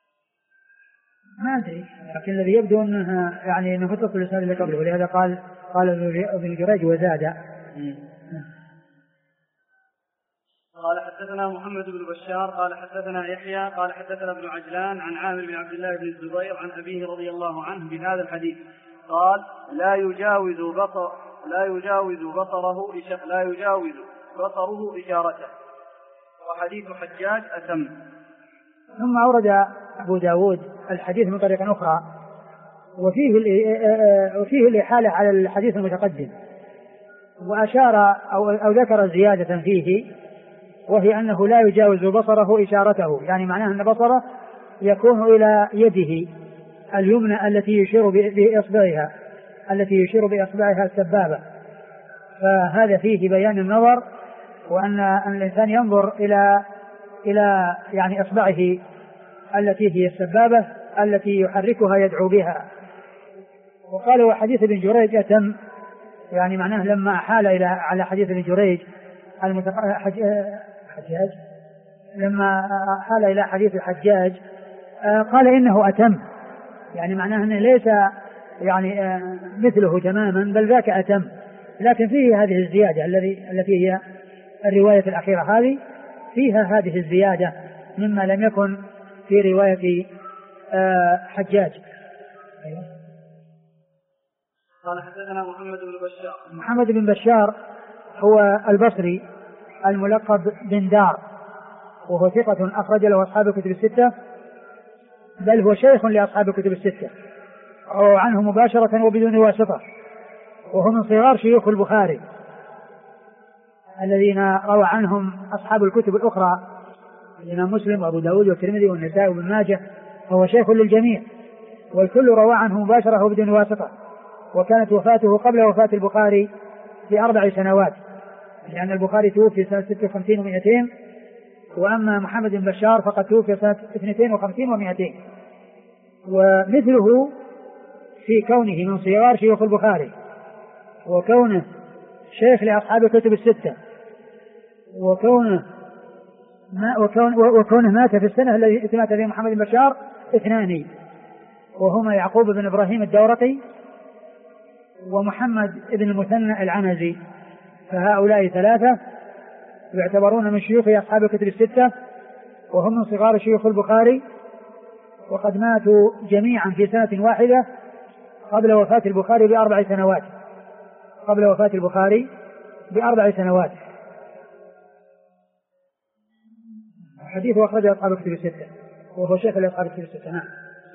ما أدري لكن الذي يبدو أنه يعني أنه متصل بالإسناد الذي قبله ولهذا قال ابن جريج وزاد. قال حدثنا محمد بن بشار قال حدثنا يحيى قال حدثنا ابن عجلان عن عامر بن عبد الله بن الزبير عن أبيه رضي الله عنه بهذا الحديث قال لا يجاوز بصره إشارته وحديث حجاج أتم. ثم أورد أبو داود الحديث من طريق أخرى وفيه الإحالة على الحديث المتقدم وأشار أو ذكر زيادة فيه وهي أنه لا يجاوز بصره إشارته يعني معناه أن بصره يكون إلى يده اليمنى التي يشير بإصبعها السبابة. فهذا فيه بيان النظر وأن الإنسان ينظر إلى يعني إصبعه التي هي السبابة التي يحركها يدعو بها. وقال وحديث ابن جريج أتم يعني معناه لما أحال على حديث ابن جريج حجاج لما حال إلى حديث الحجاج قال إنه أتم يعني معناه أنه ليس يعني مثله تماما بل ذاك أتم لكن فيه هذه الزيادة التي هي الرواية الأخيرة هذه فيها هذه الزيادة مما لم يكن في رواية حجاج. قال حدثنا محمد بن بشار هو البصري الملقب بن دار وهو ثقة أخرج له أصحاب الكتب الستة بل هو شيخ لأصحاب الكتب الستة وعنه مباشرة وبدون واسطة وهو من صغار شيوخ البخاري الذين روى عنهم أصحاب الكتب الأخرى، الإمام مسلم وأبو داود والترمذي والنسائي وابن ماجه، فهو شيخ للجميع والكل روى عنه مباشرة وبدون واسطة. وكانت وفاته قبل وفاة البخاري ب4 سنوات، لأن البخاري توفي سنة 56 و200، وأما محمد بن بشار فقد توفي سنة 52 و200. ومثله في كونه من صغار شيوخ البخاري، وكونه شيخ لأصحاب الكتب الستة، وكونه مات في السنة التي مات فيها محمد بن بشار 2، وهما يعقوب بن إبراهيم الدورقي ومحمد بن المثنى العنزي. فهؤلاء 3 يعتبرون من شيوخ أصحاب الكتب الستة، وهم من صغار شيوخ البخاري، وقد ماتوا جميعا في سنة واحدة قبل وفاة البخاري ب4 سنوات. قبل وفاة البخاري ب4 سنوات. حديث أخرجه أصحاب الكتب الستة، وهو شيخ لأصحاب الكتب الستة. نعم.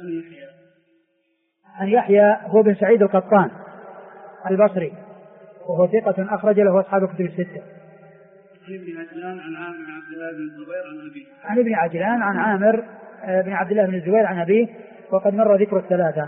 عن يحيى هو بن سعيد القطان البصري، وهو ثقة أخرج له أصحاب الكتب الستة. عن ابن عجلان عن عامر بن عبد الله بن الزبير عن أبيه، وقد مر ذكر الثلاثة.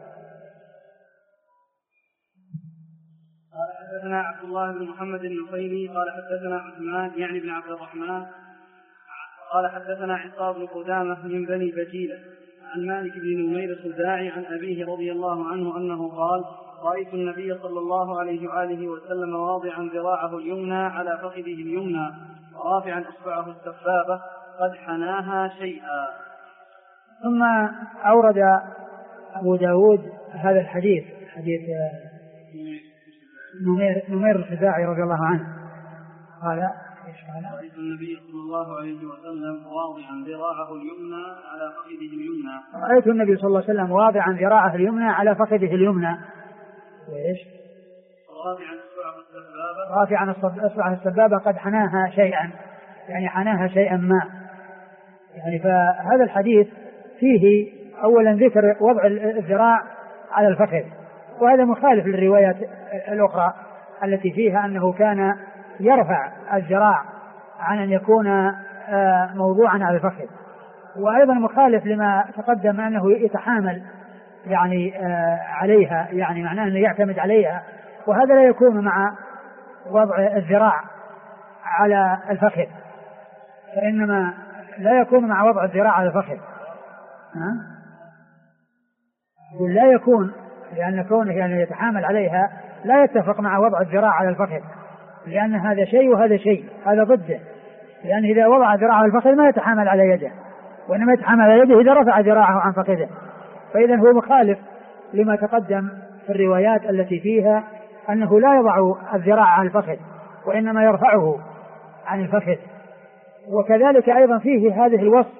قال حدثنا عبد الله بن محمد النصيري قال حدثنا عثمان يعني بن عبد الرحمن قال حدثنا عصام بن قدامة من بني بجيلة عن مالك بن نمير الخزاعي عن أبيه رضي الله عنه أنه قال: رأيت النبي صلى الله عليه وآله وسلم واضعا ذراعه اليمنى على فخذه اليمنى ورافعا إصبعه السبابة قد حناها شيئا. ثم أورد أبو داود هذا الحديث، حديث نمير الخزاعي رضي الله عنه قال: رأيت النبي صلى الله عليه وسلم واضعا ذراعه اليمنى على فخذه اليمنى. رأيت النبي صلى الله عليه وسلم واضعا ذراعه اليمنى على فخذه اليمنى. وإيش؟ رافعا إصبعه السبابة قد حناها شيئا، يعني حناها شيئا ما. يعني فهذا الحديث فيه أولا ذكر وضع الذراع على الفخذ، وهذا مخالف للروايات الأخرى التي فيها أنه كان يرفع الذراع عن أن يكون موضوعا على الفخذ، وأيضا مخالف لما تقدم أنه يتحامل يعني عليها، يعني معناه أنه يعتمد عليها، وهذا لا يكون مع وضع الذراع على الفخذ، فإنما لا يكون مع وضع الذراع على الفخذ. لا يكون، لأن كونه يعني يتحامل عليها لا يتفق مع وضع الذراع على الفخذ، لأن هذا شيء وهذا شيء، هذا ضده. لأن إذا وضع ذراعه على الفخذ ما يتحامل على يده، وإنما يتحامل على يده إذا رفع ذراعه عن فخذه. فإذا هو مخالف لما تقدم في الروايات التي فيها أنه لا يضع الذراع على الفخذ وإنما يرفعه عن الفخذ. وكذلك أيضا فيه هذه الوصف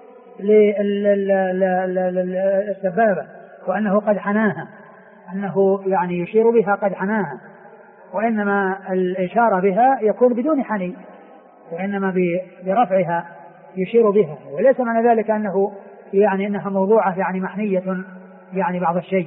للسبابة، وأنه قد حناها، أنه يعني يشير بها قد حناها، وإنما الإشارة بها يكون بدون حني، وإنما برفعها يشير بها، وليس معنى ذلك أنه يعني أنها موضوعة يعني محنية يعني بعض الشيء.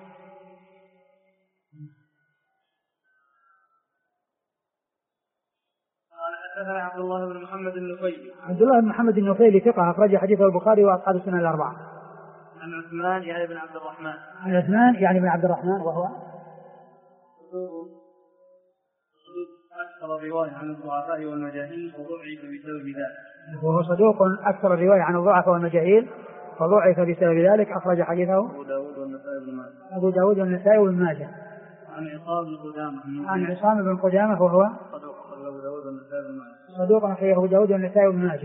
حدثنا عبد الله بن محمد النفيلي. عبد الله بن محمد النفيلي ثقة أخرج حديثه البخاري وأصحاب السنن الأربعة. عن عثمان يعني بن عبد الرحمن. عن عثمان يعني بن عبد الرحمن وهو أكثر الرواية عن الضعفاء والمجاهيل وضعف بسبب ذلك. وهو صدوق أكثر الرواية عن الضعفاء والمجاهيل وضعف بسبب ذلك. أخرج حديثه أبو داود والنسائي وابن ماجه. عن عصام بن قدامة. عن عصام بن قدامة وهو صدوق أخرجه أبو داود والنسائي وابن ماجه.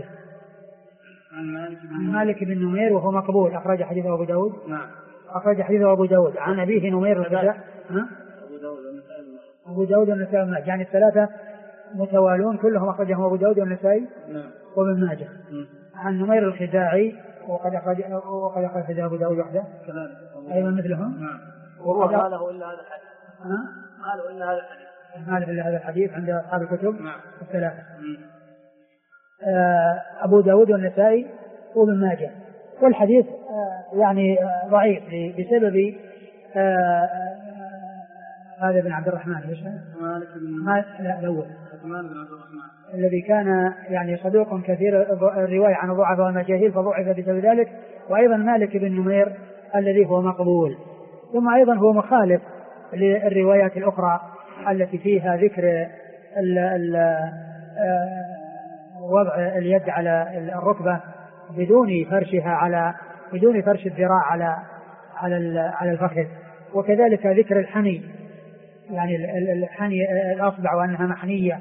عن مالك بن نمير وهو مقبول أخرج حديثه أبو داود. نعم. أخرج حديثه أبو داود. عن أبيه نمير الخزاعي. أبو داود والنسائي وابن ماجه، يعني الثلاثة متوالون كلهم أخرجهم أبو داود والنسائي وابن ماجه. عن نمير الخزاعي وقد أخرج حديث أبو داود وحده أيضا مثلهم. وهو ما له إلا هذا الحديث. ما له إلا هذا الحديث عند أصحاب الكتب الثلاثة. أبو داود والنسائي وابن ماجه. والحديث يعني ضعيف بسبب هذا بن عبد الرحمن ايش؟ مالك بن لا الأول عثمان بن عبد الرحمن الذي كان يعني صدوق كثير الرواية عن الضعفاء والمجاهيل فضعف بسبب ذلك. وأيضا مالك بن نمير الذي هو مقبول. ثم أيضا هو مخالف للروايات الأخرى التي فيها ذكر وضع اليد على الركبة بدون فرش الذراع على الفخذ. وكذلك ذكر الحني يعني الحني الأصبع وأنها محنية.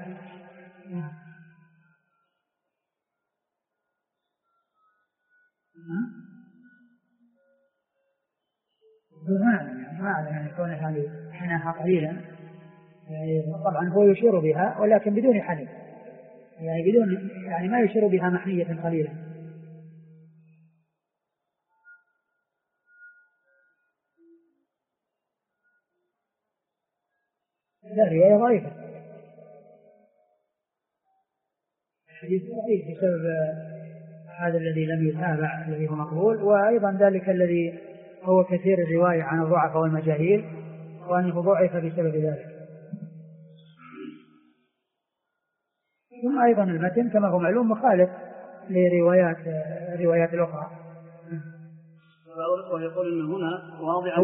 ما أعلم يعني كونها حناها قليلا يعني طبعا هو يشير بها ولكن بدون حني يعني ما يشير بها محنية قليلا. لا رواية ضعيفة الحديث ضعيف بسبب هذا الذي لم يتابع الذي هو مقبول. وأيضا ذلك الذي هو كثير الرواية عن الضعفاء والمجاهيل وأنه ضعف بسبب ذلك. ثم أيضا المتن كما هو معلوم مخالف لروايات الأخرى. ويقول إن هنا واضع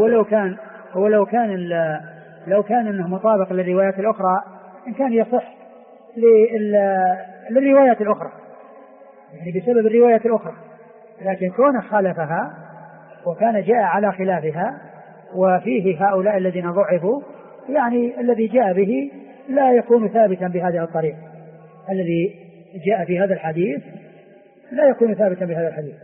لو كان أنه مطابق للروايات الأخرى إن كان يصح للروايات الأخرى يعني بسبب الروايات الأخرى. لكن كونه خالفها وكان جاء على خلافها وفيه هؤلاء الذين ضعفوا يعني الذي جاء به لا يكون ثابتا بهذه الطريق. الذي جاء في هذا الحديث لا يكون ثابتا بهذا الحديث.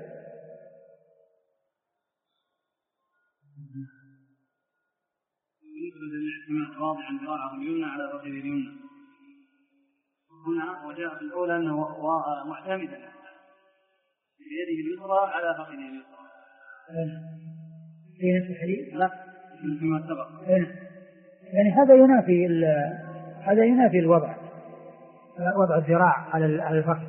واضعا ذراعه اليمنى على فخذ اليمنى هنا وجاء في الأولى أنه معتمدا بيده اليسرى على فخذه اليسرى في نفس الحديث لا فيما سبق يعني هذا ينافي وضع الذراع على الفخذ.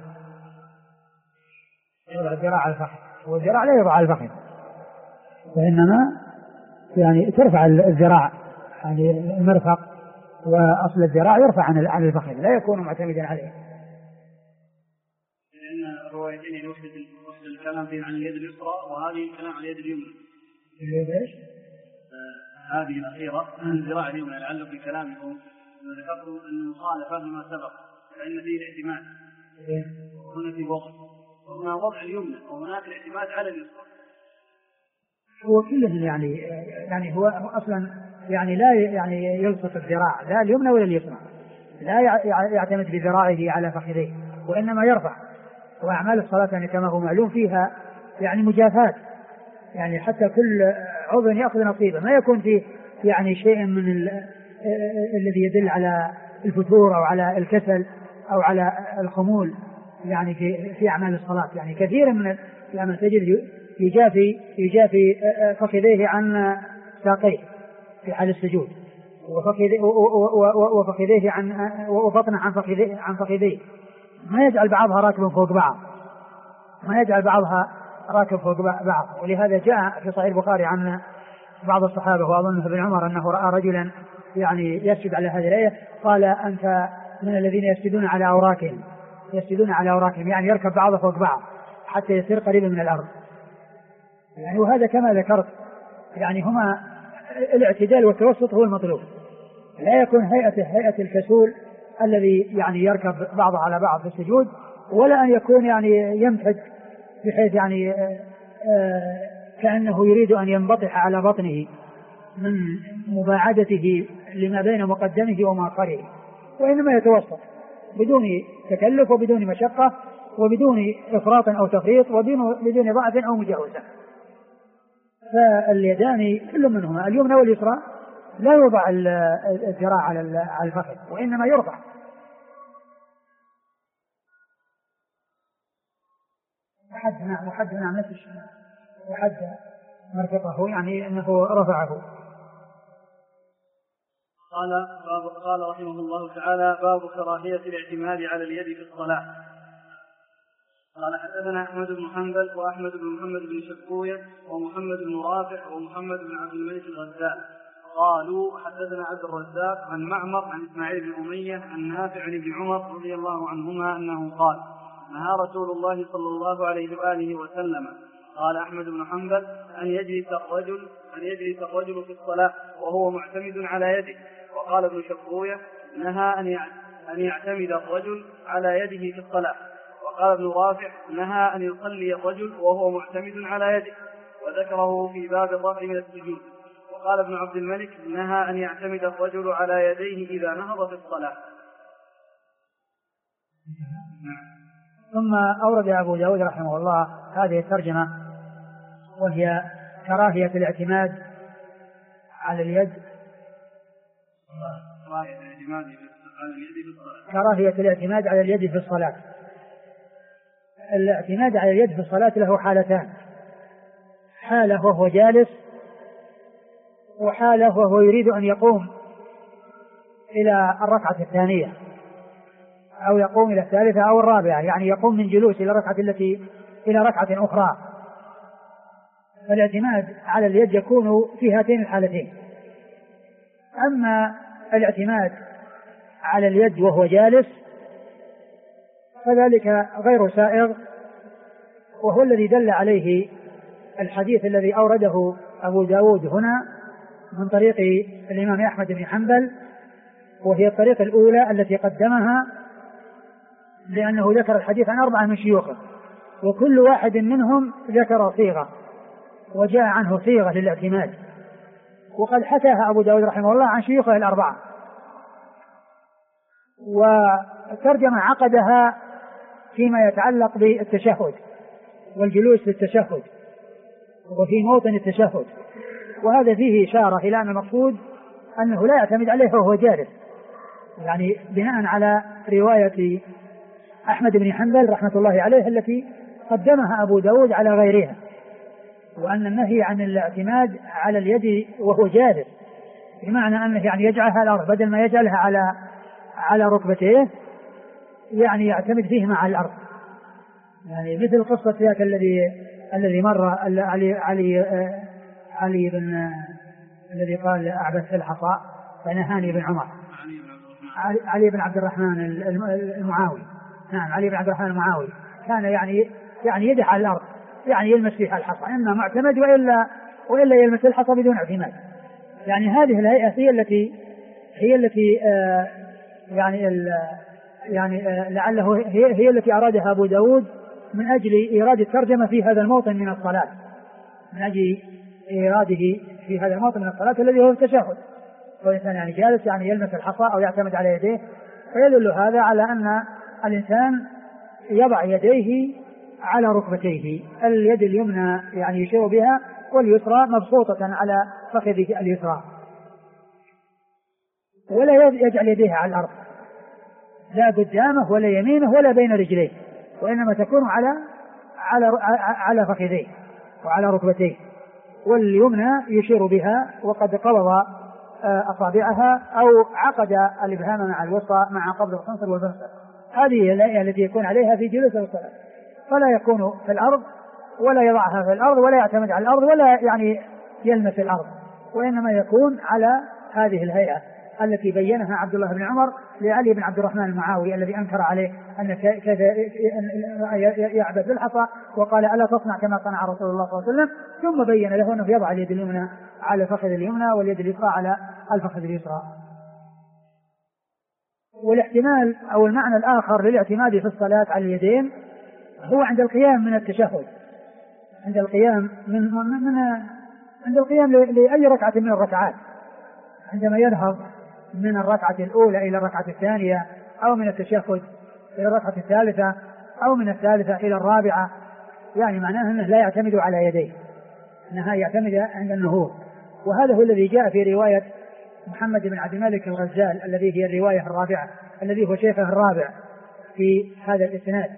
وضع الذراع على الفخذ والذراع لا يضع على الفخذ وإنما يعني ترفع الذراع يعني المرفق وأصل الذراع يرفع عن الفخذ لا يكون معتمدا عليه. لأن الروايتين يوحد الكلام فيه عن اليد اليسرى وهذه الكلام عن اليد اليمنى. ليش؟ هذه الأخيرة عن الذراع اليمنى لعله في كلامكم ذكرتم أنه خالف فيما سبق فإن فيه الاعتماد هنا في وضع وضع اليمنى وهناك الاعتماد على اليسرى. هو كله يعني هو أصلا يعني لا يعني يلصق الذراع لا اليمنى ولا اليسرى لا يعتمد بذراعه على فخذيه وإنما يرفع. وأعمال الصلاة يعني كما هو معلوم فيها يعني مجافات يعني حتى كل عضو يأخذ نصيبه ما يكون فيه يعني شيء من الذي يدل على الفتور أو على الكسل أو على الخمول يعني في أعمال الصلاة. يعني كثير من الأعمال تجد يجافي فخذيه عن ساقيه في حال السجود وفخذيه وبطنه عن فخذيه ما يجعل بعضها راكب فوق بعض بعض. ولهذا جاء في صحيح البخاري عن بعض الصحابة وأظنه ابن عمر أنه رأى رجلا يعني يسجد على هذه الآية قال أنت من الذين يسجدون على أوراقهم يعني يركب بعضه فوق بعض حتى يصير قريبا من الأرض. يعني وهذا كما ذكرت يعني هما الاعتدال والتوسط هو المطلوب. لا يكون هيئة الكسول الذي يعني يركب بعضه على بعض في السجود ولا أن يكون يعني يمتد بحيث يعني كأنه يريد أن ينبطح على بطنه من مباعدته لما بين مقدمه ومؤخره. وإنما يتوسط بدون تكلف وبدون مشقة وبدون إفراط أو تفريط وبدون ضعف أو مجاوزة. فاليدان كل منهما اليمنى واليسرى لا يوضع الذراع على الفخذ وإنما يرفع. وحدنا نفس الشيء وحد مرفقه يعني أنه رفعه. قال رحمه الله تعالى باب كراهية الاعتماد على اليد في الصلاة. قال حدثنا أحمد بن حنبل وأحمد بن محمد بن شكوية ومحمد بن رافع ومحمد بن عبد الملك الغزال قالوا حدثنا عبد الرزاق عن معمر عن إسماعيل بن أمية عن نافع عن ابن عمر رضي الله عنهما أنه قال نهى رسول الله صلى الله عليه وآله وسلم قال أحمد بن حنبل أن يجلس الرجل في الصلاة وهو معتمد على يده. وقال ابن شبروية نهى أن يعتمد الرجل على يده في الصلاة. وقال ابن رافع نهى أن يصلي الرجل وهو معتمد على يده، وذكره في باب الرفع من السجود. وقال ابن عبد الملك نهى أن يعتمد الرجل على يديه إذا نهض في الصلاة. ثم أورد أبو داود رحمه الله هذه الترجمة، وهي كراهية الاعتماد على اليد في الصلاة. الاعتماد على اليد في الصلاة له حالتان: حالة وهو جالس، وحالة وهو يريد أن يقوم إلى الركعة الثانية أو يقوم إلى الثالثة أو الرابعة، يعني يقوم من جلوس إلى ركعة أخرى. فالاعتماد على اليد يكون في هاتين الحالتين. أما الاعتماد على اليد وهو جالس فذلك غير سائغ، وهو الذي دل عليه الحديث الذي أورده أبو داود هنا من طريق الإمام أحمد بن حنبل، وهي الطريقة الأولى التي قدمها، لأنه ذكر الحديث عن 4 من شيوخه، وكل واحد منهم ذكر صيغة وجاء عنه صيغة للاعتماد، وقد حكاها أبو داود رحمه الله عن شيوخه 4، وترجمة عقدها فيما يتعلق بالتشهد والجلوس للتشهد وفي موطن التشهد. وهذا فيه إشارة إلى أن المقصود أنه لا يعتمد عليه وهو جالس، يعني بناء على رواية أحمد بن حنبل رحمة الله عليه التي قدمها أبو داود على غيرها، وأن النهي عن الاعتماد على اليد وهو جالس بمعنى أنه يعني يجعلها على الأرض بدل ما يجعلها على ركبتيه، يعني يعتمد فيهما على الأرض، يعني مثل قصة ذاك الذي مر علي بن الذي قال أعبث في الحصى فنهاني بن عمر، علي بن عبد الرحمن المعاوي. نعم، علي بن عبد الرحمن المعاوي كان يعني يده على الأرض، يعني يلمس فيها الحصى، إما معتمد وإلا يلمس الحصى بدون اعتماد. يعني هذه الهيئة هي التي لعله هي التي أرادها أبو داود من أجل إيراد الترجمة في هذا الموطن من الصلاة، من أجل إيراده في هذا الموطن من الصلاة الذي هو التشهد. والإنسان يعني جالس يعني يلمس الحصى أو يعتمد على يديه، فيدل هذا على أن الإنسان يضع يديه على ركبتيه، اليد اليمنى يعني يشير بها واليسرى مبسوطة على فخذه اليسرى، ولا يجعل يديه على الأرض لا قدامه ولا يمينه ولا بين رجليه، وإنما تكون على فخذيه وعلى ركبتيه، واليمنى يشير بها وقد قبض أصابعها أو عقد الإبهام مع الوسطى مع قبض الخنصر والبنصر. هذه الهيئة التي يكون عليها في جلوس الصلاة، فلا يكون في الأرض ولا يضعها في الأرض ولا يعتمد على الأرض ولا يعني يلمس الأرض، وإنما يكون على هذه الهيئة التي بينها عبد الله بن عمر لعلي بن عبد الرحمن المعاوي الذي أنكر عليه أن كيف يعبد بالحصى، وقال ألا تصنع كما صنع رسول الله صلى الله عليه وسلم، ثم بين له أنه يضع اليد اليمنى على الفخذ اليمنى واليد اليسرى على الفخذ اليسرى. والاحتمال أو المعنى الآخر للاعتماد في الصلاة على اليدين هو عند القيام من التشهد، عند القيام عند القيام لأي ركعة من الركعات، عندما ينهض من الركعة الأولى إلى الركعة الثانية، أو من التشهد إلى الركعة الثالثة، أو من الثالثة إلى الرابعة، يعني معناه أنه لا يعتمد على يديه، أنها يعتمد عند النهوض. وهذا هو الذي جاء في رواية محمد بن عبد الملك الغزال الذي هي الرواية الرابعة، الذي هو شيخه الرابع في هذا الإسناد.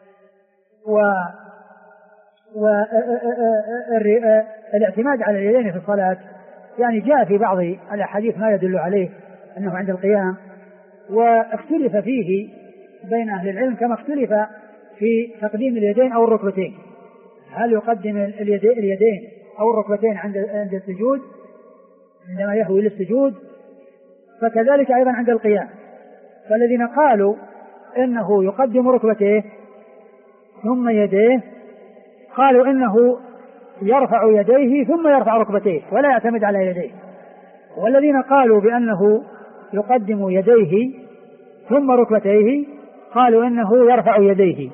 والاعتماد على اليدين في الصلاة يعني جاء في بعض الأحاديث ما يدل عليه أنه عند القيام، واختلف فيه بين أهل العلم كما اختلف في تقديم اليدين أو الركبتين، هل يقدم اليدين أو الركبتين عند السجود عندما يهوي للسجود، فكذلك أيضا عند القيام. فالذين قالوا إنه يقدم ركبتيه ثم يديه قالوا إنه يرفع يديه ثم يرفع ركبتيه ولا يعتمد على يديه. والذين قالوا بأنه يقدم يديه ثم ركبتيه قالوا إنه يرفع يديه،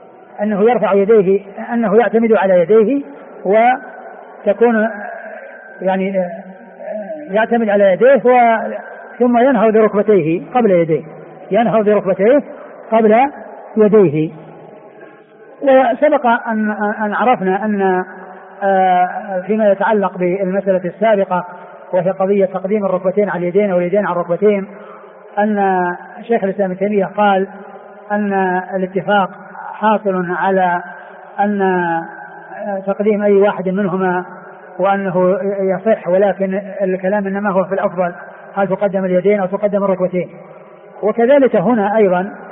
أنه يعتمد على يديه وتكون يعني يعتمد على يديه ثم ينهض بركبتيه قبل يديه، وسبق أن عرفنا أن فيما يتعلق بالمسألة السابقة وهي قضية تقديم الركبتين على اليدين واليدين على الركبتين، أن شيخ الإسلام ابن تيمية قال أن الاتفاق حاصل على أن تقديم أي واحد منهما وأنه يصح، ولكن الكلام إنما هو في الأفضل هل تقدم اليدين أو تقدم الركبتين. وكذلك هنا أيضا